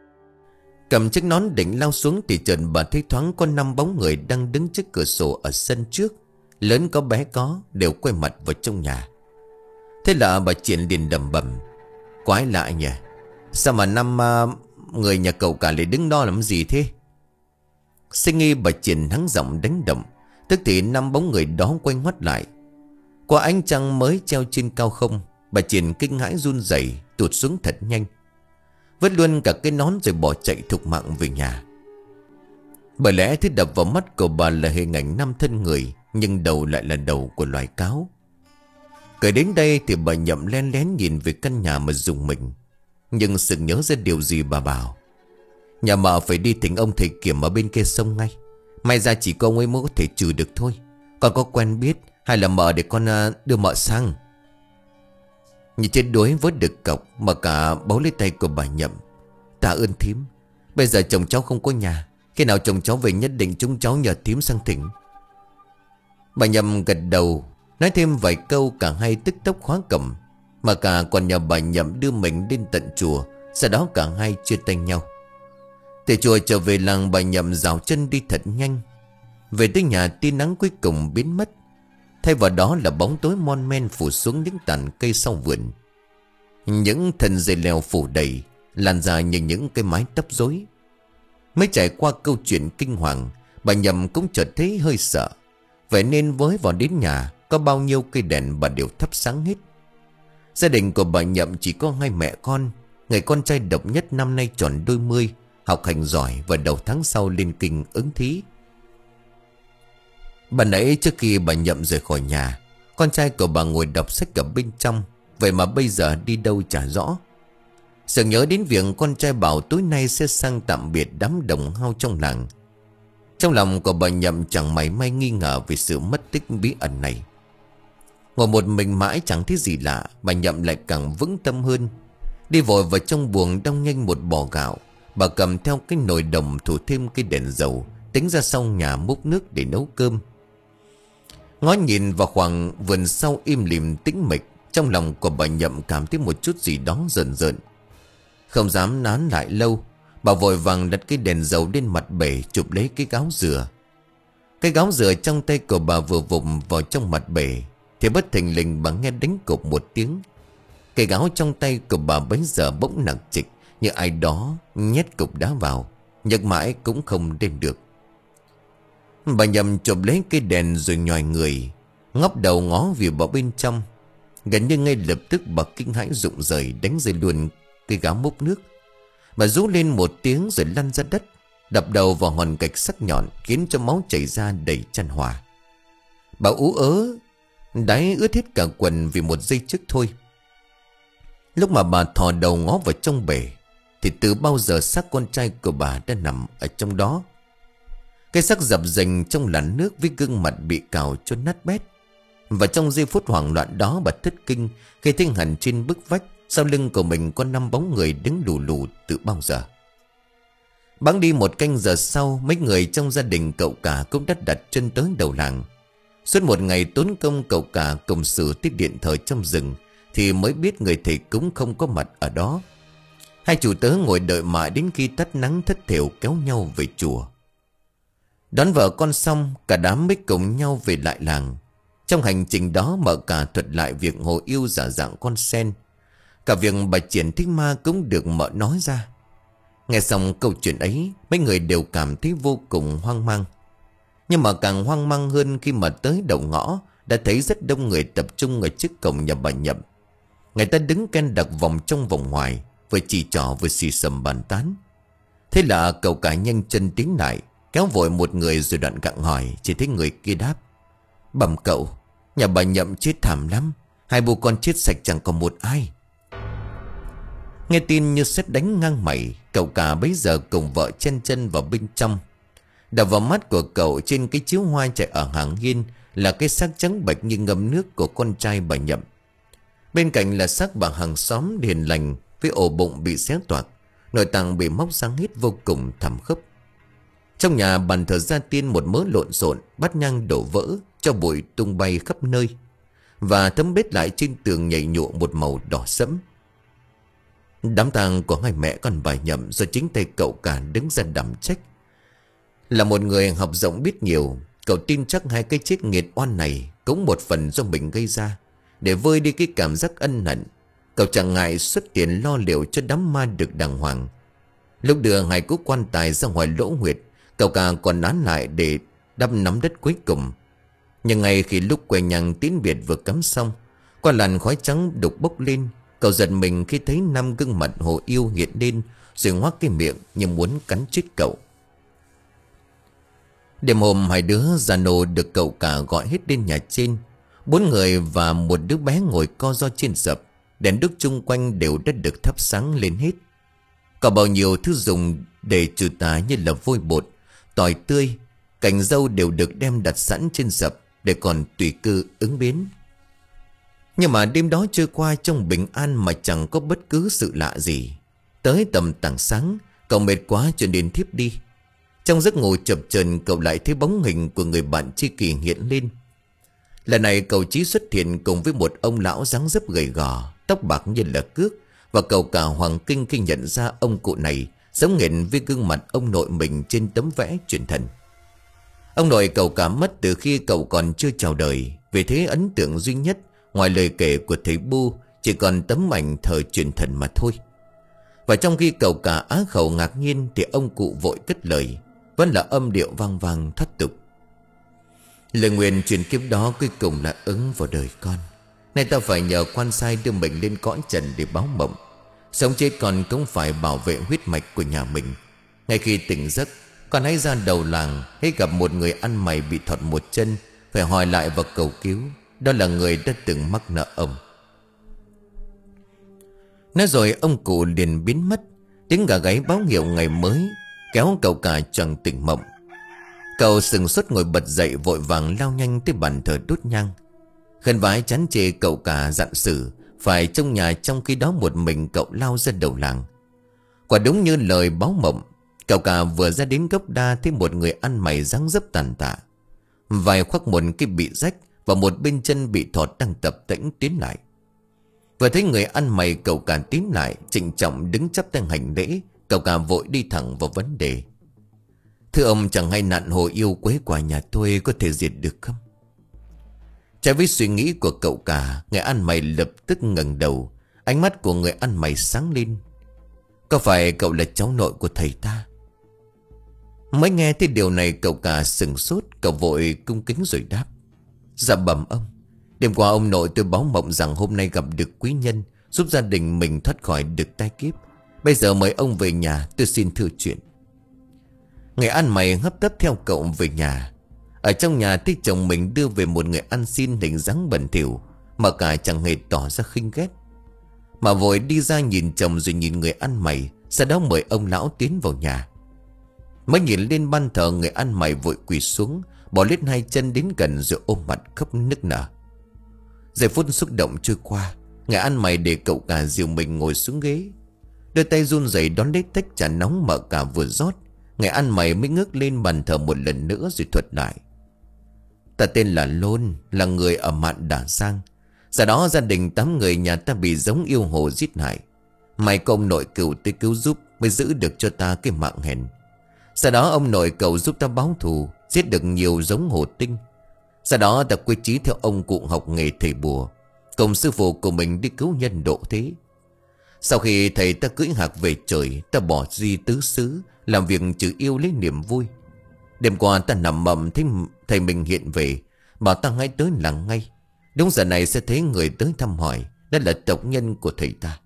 Cầm chiếc nón định lao xuống thì chợt bà thấy thoáng có năm bóng người đang đứng trước cửa sổ ở sân trước. Lớn có bé có, đều quay mặt vào trong nhà. Thế là bà Triển liền đầm bầm. Quái lạ nhỉ, sao mà năm uh, người nhà cậu cả lại đứng đó làm gì thế? Sinh nghi bà Triển hắng giọng đánh động. Tức thì năm bóng người đó quay ngoắt lại. Qua ánh trăng mới treo trên cao không, bà Triển kinh hãi run rẩy tụt xuống thật nhanh, vứt luôn cả cái nón rồi bỏ chạy thục mạng về nhà. Bởi lẽ thứ đập vào mắt của bà là hình ảnh năm thân người, nhưng đầu lại là đầu của loài cáo. Kể đến đây thì bà Nhậm len lén nhìn về căn nhà mà rùng mình. Nhưng sực nhớ ra điều gì bà bảo. Nhà mợ phải đi thỉnh ông thầy kiểm ở bên kia sông ngay. May ra chỉ có ông ấy mới có thể trừ được thôi. Con có quen biết hay là mợ để con đưa mợ sang? Như chết đuối vớt được cọc mà cả bấu lấy tay của bà Nhậm. Tạ ơn thím. Bây giờ chồng cháu không có nhà, khi nào chồng cháu về nhất định chúng cháu nhờ thím sang thỉnh. Bà Nhậm gật đầu, nói thêm vài câu, cả hai tức tốc khóa cầm. Mà cả còn nhờ bà Nhậm đưa mình lên tận chùa. Sau đó cả hai chia tay nhau. Từ chùa trở về làng, bà Nhậm rào chân đi thật nhanh. Về tới nhà, tia nắng cuối cùng biến mất, thay vào đó là bóng tối mon men phủ xuống những tàn cây sau vườn. Những thân dây leo phủ đầy, lan ra như những cái mái tóc rối. Mới trải qua câu chuyện kinh hoàng, bà Nhậm cũng chợt thấy hơi sợ. Vậy nên với vào đến nhà, có bao nhiêu cây đèn bà đều thắp sáng hết. Gia đình của bà Nhậm chỉ có hai mẹ con. Người con trai độc nhất năm nay tròn đôi mươi, học hành giỏi và đầu tháng sau lên kinh ứng thí. Bà nãy trước khi bà Nhậm rời khỏi nhà, con trai của bà ngồi đọc sách ở bên trong. Vậy mà bây giờ đi đâu chả rõ. Sợ nhớ đến việc con trai bảo tối nay sẽ sang tạm biệt đám đồng hao trong làng. Trong lòng của bà Nhậm chẳng mảy may nghi ngờ về sự mất tích bí ẩn này. Ngồi một mình mãi chẳng thấy gì lạ, bà Nhậm lại càng vững tâm hơn. Đi vội vào trong buồng đong nhanh một bò gạo. Bà cầm theo cái nồi đồng thủ thêm cái đèn dầu, tính ra sau nhà múc nước để nấu cơm. Ngó nhìn vào khoảng vườn sau im lìm tĩnh mịch, trong lòng của bà Nhậm cảm thấy một chút gì đó rợn rợn. Không dám nán lại lâu, bà vội vàng đặt cái đèn dầu lên mặt bể, chụp lấy cái gáo dừa. Cái gáo dừa trong tay của bà vừa vụng vào trong mặt bể thì bất thình lình bà nghe đánh cộp một tiếng. Cái gáo trong tay của bà bấy giờ bỗng nặng trịch, như ai đó nhét cục đá vào, nhấc mãi cũng không lên được. Bà Nhậm chụp lấy cái đèn rồi nhòi người, ngóc đầu ngó về vào bên trong. Gần như ngay lập tức bà kinh hãi rụng rời, đánh rơi luôn cái gáo múc nước. Bà rú lên một tiếng rồi lăn ra đất, đập đầu vào hòn gạch sắc nhọn, khiến cho máu chảy ra đầy chăn hòa. Bà ú ớ, đáy ướt hết cả quần vì một giây trước thôi. Lúc mà bà thò đầu ngó vào trong bể thì từ bao giờ xác con trai của bà đã nằm ở trong đó. Cái xác dập dềnh trong làn nước với gương mặt bị cào cho nát bét. Và trong giây phút hoảng loạn đó, bà thất kinh khi thấy hẳn trên bức vách sau lưng của mình có năm bóng người đứng lù lù từ bao giờ. Bẵng đi một canh giờ sau, mấy người trong gia đình cậu cả cũng đã đặt chân tới đầu làng. Suốt một ngày tốn công, cậu cả cùng sử tiết điện thờ trong rừng thì mới biết người thầy cúng không có mặt ở đó. Hai chủ tớ ngồi đợi mãi đến khi tắt nắng thất thểu kéo nhau về chùa. Đón vợ con xong, cả đám mới cùng nhau về lại làng. Trong hành trình đó, mợ cả thuật lại việc Hồ Yêu giả dạng con sen. Cả việc bà Triển thích ma cũng được mợ nói ra. Nghe xong câu chuyện ấy, mấy người đều cảm thấy vô cùng hoang mang. Nhưng mà càng hoang mang hơn khi mà tới đầu ngõ, đã thấy rất đông người tập trung ở trước cổng nhà bà Nhậm. Người ta đứng ken đặc vòng trong vòng ngoài, vừa chỉ trỏ vừa xì xầm bàn tán. Thế là cậu cả nhanh chân tiến lại, kéo vội một người rồi đoạn gặng hỏi. Chỉ thấy người kia đáp: Bẩm cậu, nhà bà Nhậm chết thảm lắm, hai bố con chết sạch chẳng còn một ai. Nghe tin như sét đánh ngang mày, cậu cả bấy giờ cùng vợ chen chân vào bên trong. Đập vào mắt của cậu, trên cái chiếu hoa chạy ở hàng hiên là cái xác trắng bệch như ngâm nước của con trai bà Nhậm. Bên cạnh là xác bà hàng xóm hiền lành với ổ bụng bị xé toạc, nội tạng bị móc sang hết vô cùng thảm khốc. Trong nhà bàn thờ gia tiên một mớ lộn xộn, bát nhang đổ vỡ, cho bụi tung bay khắp nơi, và tấm bết lại trên tường nhảy nhụa một màu đỏ sẫm. Đám tang của hai mẹ con bà Nhậm do chính tay cậu cả đứng ra đảm trách. Là một người học rộng biết nhiều, cậu tin chắc hai cái chết nghiệt oan này cũng một phần do mình gây ra. Để vơi đi cái cảm giác ân hận, cậu chẳng ngại xuất tiền lo liệu cho đám ma được đàng hoàng. Lúc đưa hai cú quan tài ra ngoài lỗ huyệt, cậu cả còn nán lại để đâm nắm đất cuối cùng. Nhưng ngay khi lúc que nhang tín biệt vừa cắm xong, qua làn khói trắng đục bốc lên, cậu giật mình khi thấy năm gương mặt Hồ Yêu hiện lên, rồi ngoác cái miệng như muốn cắn chết cậu. Đêm hôm hai đứa già nô được cậu cả gọi hết lên nhà trên. Bốn người và một đứa bé ngồi co ro trên sập. Đèn đuốc chung quanh đều đã được thắp sáng lên hết. Có bao nhiêu thứ dùng để trừ tà như là vôi bột, tỏi tươi, cành dâu đều được đem đặt sẵn trên sập để còn tùy cơ ứng biến. Nhưng mà đêm đó trôi qua trong bình an mà chẳng có bất cứ sự lạ gì. Tới tầm tảng sáng, cậu mệt quá cho nên thiếp đi. Trong giấc ngủ chập chờn, cậu lại thấy bóng hình của người bạn tri kỷ hiện lên. Lần này cậu Chí xuất hiện cùng với một ông lão dáng dấp gầy gò, tóc bạc như là cước. Và cậu cả hoàng kinh khi nhận ra ông cụ này giống nghệt với gương mặt ông nội mình trên tấm vẽ truyền thần. Ông nội cậu cả mất từ khi cậu còn chưa chào đời. Vì thế ấn tượng duy nhất ngoài lời kể của thầy Bu chỉ còn tấm ảnh thờ truyền thần mà thôi. Và trong khi cậu cả á khẩu ngạc nhiên thì ông cụ vội cất lời, vẫn là âm điệu vang vang thất tục. Lời nguyện truyền kiếp đó cuối cùng là ứng vào đời con. Nay ta phải nhờ quan sai đưa mình lên cõi trần để báo mộng. Sống chết con cũng phải bảo vệ huyết mạch của nhà mình. Ngay khi tỉnh giấc, con hãy ra đầu làng, hãy gặp một người ăn mày bị thọt một chân, phải hỏi lại và cầu cứu. Đó là người đã từng mắc nợ ông. Nói rồi ông cụ liền biến mất. Tiếng gà gáy báo hiệu ngày mới kéo cậu cả choàng tỉnh mộng. Cậu sừng sốt ngồi bật dậy, vội vàng lao nhanh tới bàn thờ đốt nhang. Khấn vái chán chê cậu cả dặn xử phải trong nhà, trong khi đó một mình cậu lao ra đầu làng. Quả đúng như lời báo mộng, cậu cả vừa ra đến gốc đa thấy một người ăn mày dáng dấp tàn tạ, vài khoác một cái bị rách và một bên chân bị thọt đang tập tễnh tiến lại. Vừa thấy người ăn mày, cậu cả tiến lại trịnh trọng đứng chắp tay hành lễ. Cậu cả vội đi thẳng vào vấn đề. Thưa ông, chẳng hay nạn hồ yêu quế quả nhà tôi có thể diệt được không? Trái với suy nghĩ của cậu cả, người ăn mày lập tức ngẩng đầu. Ánh mắt của người ăn mày sáng lên. Có phải cậu là cháu nội của thầy ta? Mới nghe thấy điều này, cậu cả sừng sốt. Cậu vội cung kính rồi đáp. Dạ bẩm ông, đêm qua ông nội tôi báo mộng rằng hôm nay gặp được quý nhân, giúp gia đình mình thoát khỏi được tai kiếp. Bây giờ mời ông về nhà, tôi xin thưa chuyện. Người ăn mày hấp tấp theo cậu về nhà. Ở trong nhà thấy chồng mình đưa về một người ăn xin hình dáng bẩn thỉu, mà cả chẳng hề tỏ ra khinh ghét, mà vội đi ra nhìn chồng rồi nhìn người ăn mày. Sau đó mời ông lão tiến vào nhà. Mới nhìn lên ban thờ, người ăn mày vội quỳ xuống, bỏ lết hai chân đến gần rồi ôm mặt khóc nức nở. Giây phút xúc động trôi qua, người ăn mày để cậu cả dìu mình ngồi xuống ghế, đôi tay run rẩy đón lấy tách trà nóng mà cả vừa rót. Người ăn mày mới ngước lên bàn thờ một lần nữa rồi thuật lại. Ta tên là Lôn, là người ở Mạn Đà Giang. Giờ đó gia đình tám người nhà ta bị giống yêu hồ giết hại. May có ông nội cậu tới cứu giúp mới giữ được cho ta cái mạng hèn. Sau đó ông nội cậu giúp ta báo thù, giết được nhiều giống hồ tinh. Sau đó ta quy chí theo ông cụ học nghề thầy bùa, cùng sư phụ của mình đi cứu nhân độ thế. Sau khi thầy ta cưỡi hạc về trời, ta bỏ di tứ xứ, làm việc trừ yêu lấy niềm vui. Đêm qua ta nằm mộng thấy thầy mình hiện về, bảo ta hãy tới làng ngay. Đúng giờ này sẽ thấy người tới thăm hỏi, đó là tộc nhân của thầy ta.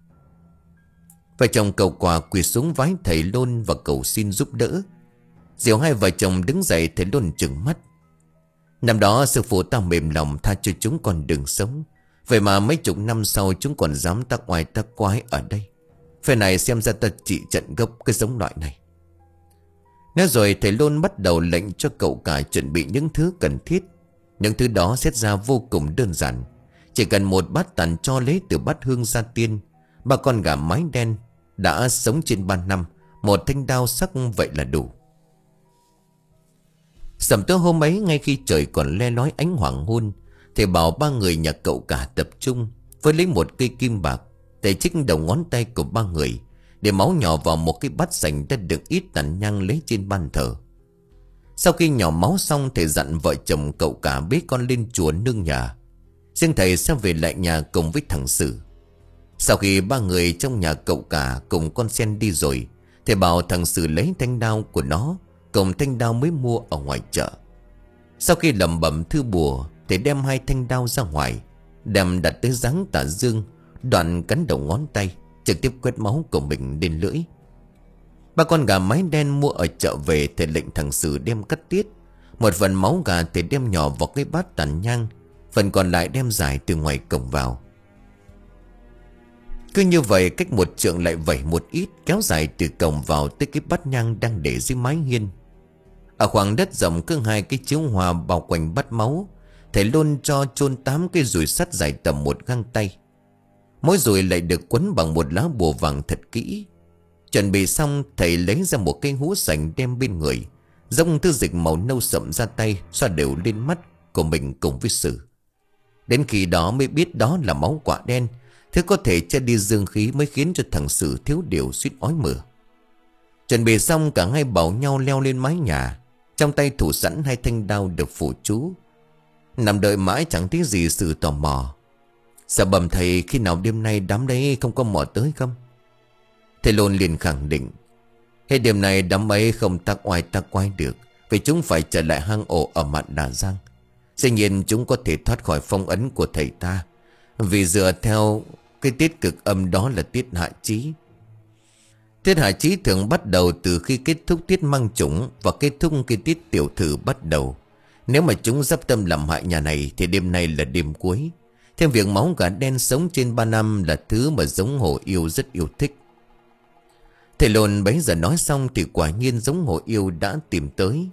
Vợ chồng cầu quà quỳ xuống vái thầy Lôn và cầu xin giúp đỡ. Diều hai vợ chồng đứng dậy, thầy Lôn trừng mắt. Năm đó sư phụ ta mềm lòng tha cho chúng còn đường sống, vậy mà mấy chục năm sau chúng còn dám tác oai tác quái ở đây. Phe này xem ra ta trị trận gốc cái giống loại này. Nói rồi thầy Lôn bắt đầu lệnh cho cậu cả chuẩn bị những thứ cần thiết. Những thứ đó xét ra vô cùng đơn giản. Chỉ cần một bát tàn cho lấy từ bát hương gia tiên, ba con gà mái đen đã sống trên ba năm, một thanh đao sắc, vậy là đủ. Sầm tối hôm ấy, ngay khi trời còn le lói ánh hoàng hôn, thầy bảo ba người nhà cậu cả tập trung, với lấy một cây kim bạc, thầy chích đầu ngón tay của ba người, để máu nhỏ vào một cái bát sành đã đựng ít tàn nhang lấy trên bàn thờ. Sau khi nhỏ máu xong, thầy dặn vợ chồng cậu cả bế con lên chùa nương nhà. Riêng thầy sẽ về lại nhà cùng với thằng Sử. Sau khi ba người trong nhà cậu cả cùng con sen đi rồi, thầy bảo thằng Sử lấy thanh đao của nó cùng thanh đao mới mua ở ngoài chợ. Sau khi lẩm bẩm thư bùa, thầy đem hai thanh đao ra ngoài, đem đặt tới dáng tả dương, đoạn cắn đầu ngón tay, trực tiếp quét máu của mình lên lưỡi. Ba con gà mái đen mua ở chợ về, thầy lệnh thằng Sử đem cắt tiết. Một phần máu gà thầy đem nhỏ vào cái bát tàn nhang, phần còn lại đem dài từ ngoài cổng vào. Cứ như vậy, cách một trượng lại vẩy một ít, kéo dài từ cổng vào tới cái bát nhang đang để dưới mái hiên. Ở khoảng đất rộng cứ hai cái chiếu hòa bao quanh bát máu, thầy luôn cho chôn tám cây dùi sắt dài tầm một găng tay. Mỗi dùi lại được quấn bằng một lá bùa vàng thật kỹ. Chuẩn bị xong, thầy lấy ra một cây hũ sành đem bên người, dông thứ dịch màu nâu sậm ra tay, xoa đều lên mắt của mình cùng với Sử. Đến khi đó mới biết đó là máu quạ đen, thứ có thể che đi dương khí, mới khiến cho thằng Sử thiếu điều suýt ói mửa. Chuẩn bị xong, cả hai bảo nhau leo lên mái nhà, trong tay thủ sẵn hai thanh đao được phủ chú. Nằm đợi mãi chẳng thấy gì Sử tò mò: "Dạ bẩm thầy, khi nào đêm nay đám đấy không có mò tới không?" Thầy Lôn liền khẳng định: "Hết đêm nay đám ấy không tác oai tác quái được, vì chúng phải trở lại hang ổ ở mạn Đà Giang. Dĩ nhiên chúng có thể thoát khỏi phong ấn của thầy ta, vì dựa theo cái tiết cực âm đó là tiết hạ chí. Tiết hạ chí thường bắt đầu từ khi kết thúc tiết mang chủng và kết thúc khi tiết tiểu thử bắt đầu. Nếu mà chúng dắp tâm làm hại nhà này thì đêm nay là đêm cuối. Thêm việc máu gà đen sống trên ba năm là thứ mà giống hổ yêu rất yêu thích." Thầy Lôn bấy giờ nói xong thì quả nhiên giống hổ yêu đã tìm tới.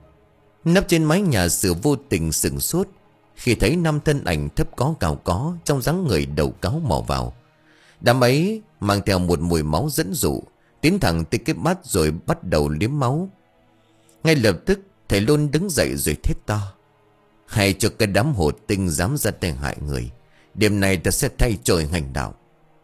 Nấp trên mái nhà, Sử vô tình sửng sốt khi thấy năm thân ảnh thấp có cao có, trong dáng người đầu cáo mò vào. Đám ấy mang theo một mùi máu dẫn dụ, tiến thẳng tới cái bát rồi bắt đầu liếm máu. Ngay lập tức thầy Lôn đứng dậy rồi thét to: "Hay cho cái đám hổ tinh dám ra tay hại người, đêm nay ta sẽ thay trời hành đạo."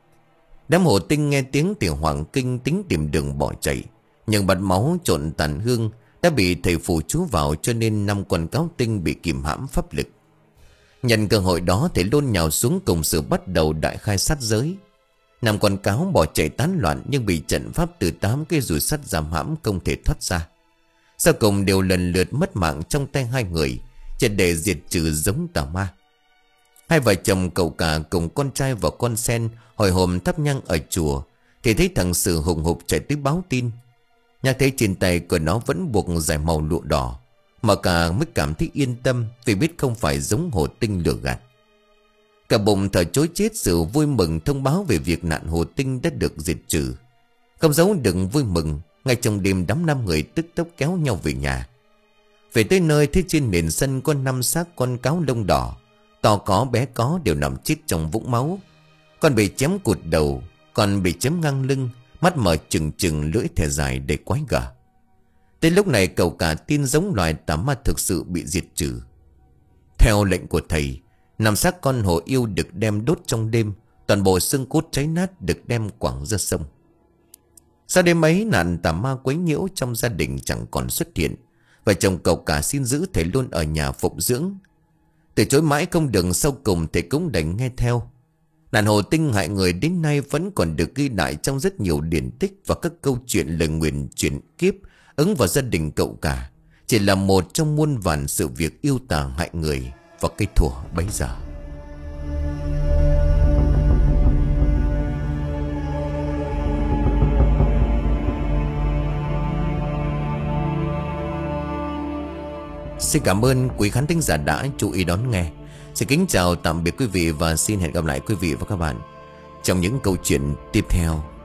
Đám hổ tinh nghe tiếng thì hoảng kinh, tính tìm đường bỏ chạy, nhưng bạt máu trộn tàn hương đã bị thầy phù chú vào, cho nên năm con cáo tinh bị kìm hãm pháp lực. Nhận cơ hội đó, thầy Lôn nhào xuống cùng Sử bắt đầu đại khai sát giới. Năm con cáo bỏ chạy tán loạn, nhưng bị trận pháp từ tám cây dùi sắt giam hãm, không thể thoát ra. Sau cùng đều lần lượt mất mạng trong tay hai người, chỉ để diệt trừ giống tà ma. Hai vợ chồng cậu cả cùng con trai và con sen hồi hộp thắp nhang ở chùa, thì thấy thằng Sử hùng hục chạy tới báo tin. Nhạc thấy trên tay của nó vẫn buộc dải màu lụa đỏ, mà cả mới cảm thấy yên tâm, vì biết không phải giống hổ tinh lừa gạt. Cả bụng thở chối chết, Sử vui mừng thông báo về việc nạn hổ tinh đã được diệt trừ. Không giấu được vui mừng, ngay trong đêm đám năm người tức tốc kéo nhau về nhà. Về tới nơi, thấy trên nền sân có năm xác con cáo lông đỏ, to có bé có, đều nằm chết trong vũng máu. Con bị chém cụt đầu, con bị chém ngang lưng, mắt mở trừng trừng, lưỡi thè dài để quái gở. Tới lúc này cậu cả tin giống loài tà ma thực sự bị diệt trừ. Theo lệnh của thầy, năm xác con hổ yêu được đem đốt trong đêm, toàn bộ xương cốt cháy nát được đem quẳng ra sông. Sau đêm ấy, nạn tà ma quấy nhiễu trong gia đình chẳng còn xuất hiện. Vợ chồng cậu cả xin giữ thầy luôn ở nhà phụng dưỡng. Từ chối mãi không được, sau cùng thầy cũng đành nghe theo. Nạn hổ tinh hại người đến nay vẫn còn được ghi lại trong rất nhiều điển tích và các câu chuyện lời nguyền chuyển kiếp ứng vào gia đình cậu cả. Chỉ là một trong muôn vàn sự việc yêu tà hại người vào cái thuở bấy giờ. Xin cảm ơn quý khán thính giả đã chú ý đón nghe. Xin kính chào tạm biệt quý vị và xin hẹn gặp lại quý vị và các bạn trong những câu chuyện tiếp theo.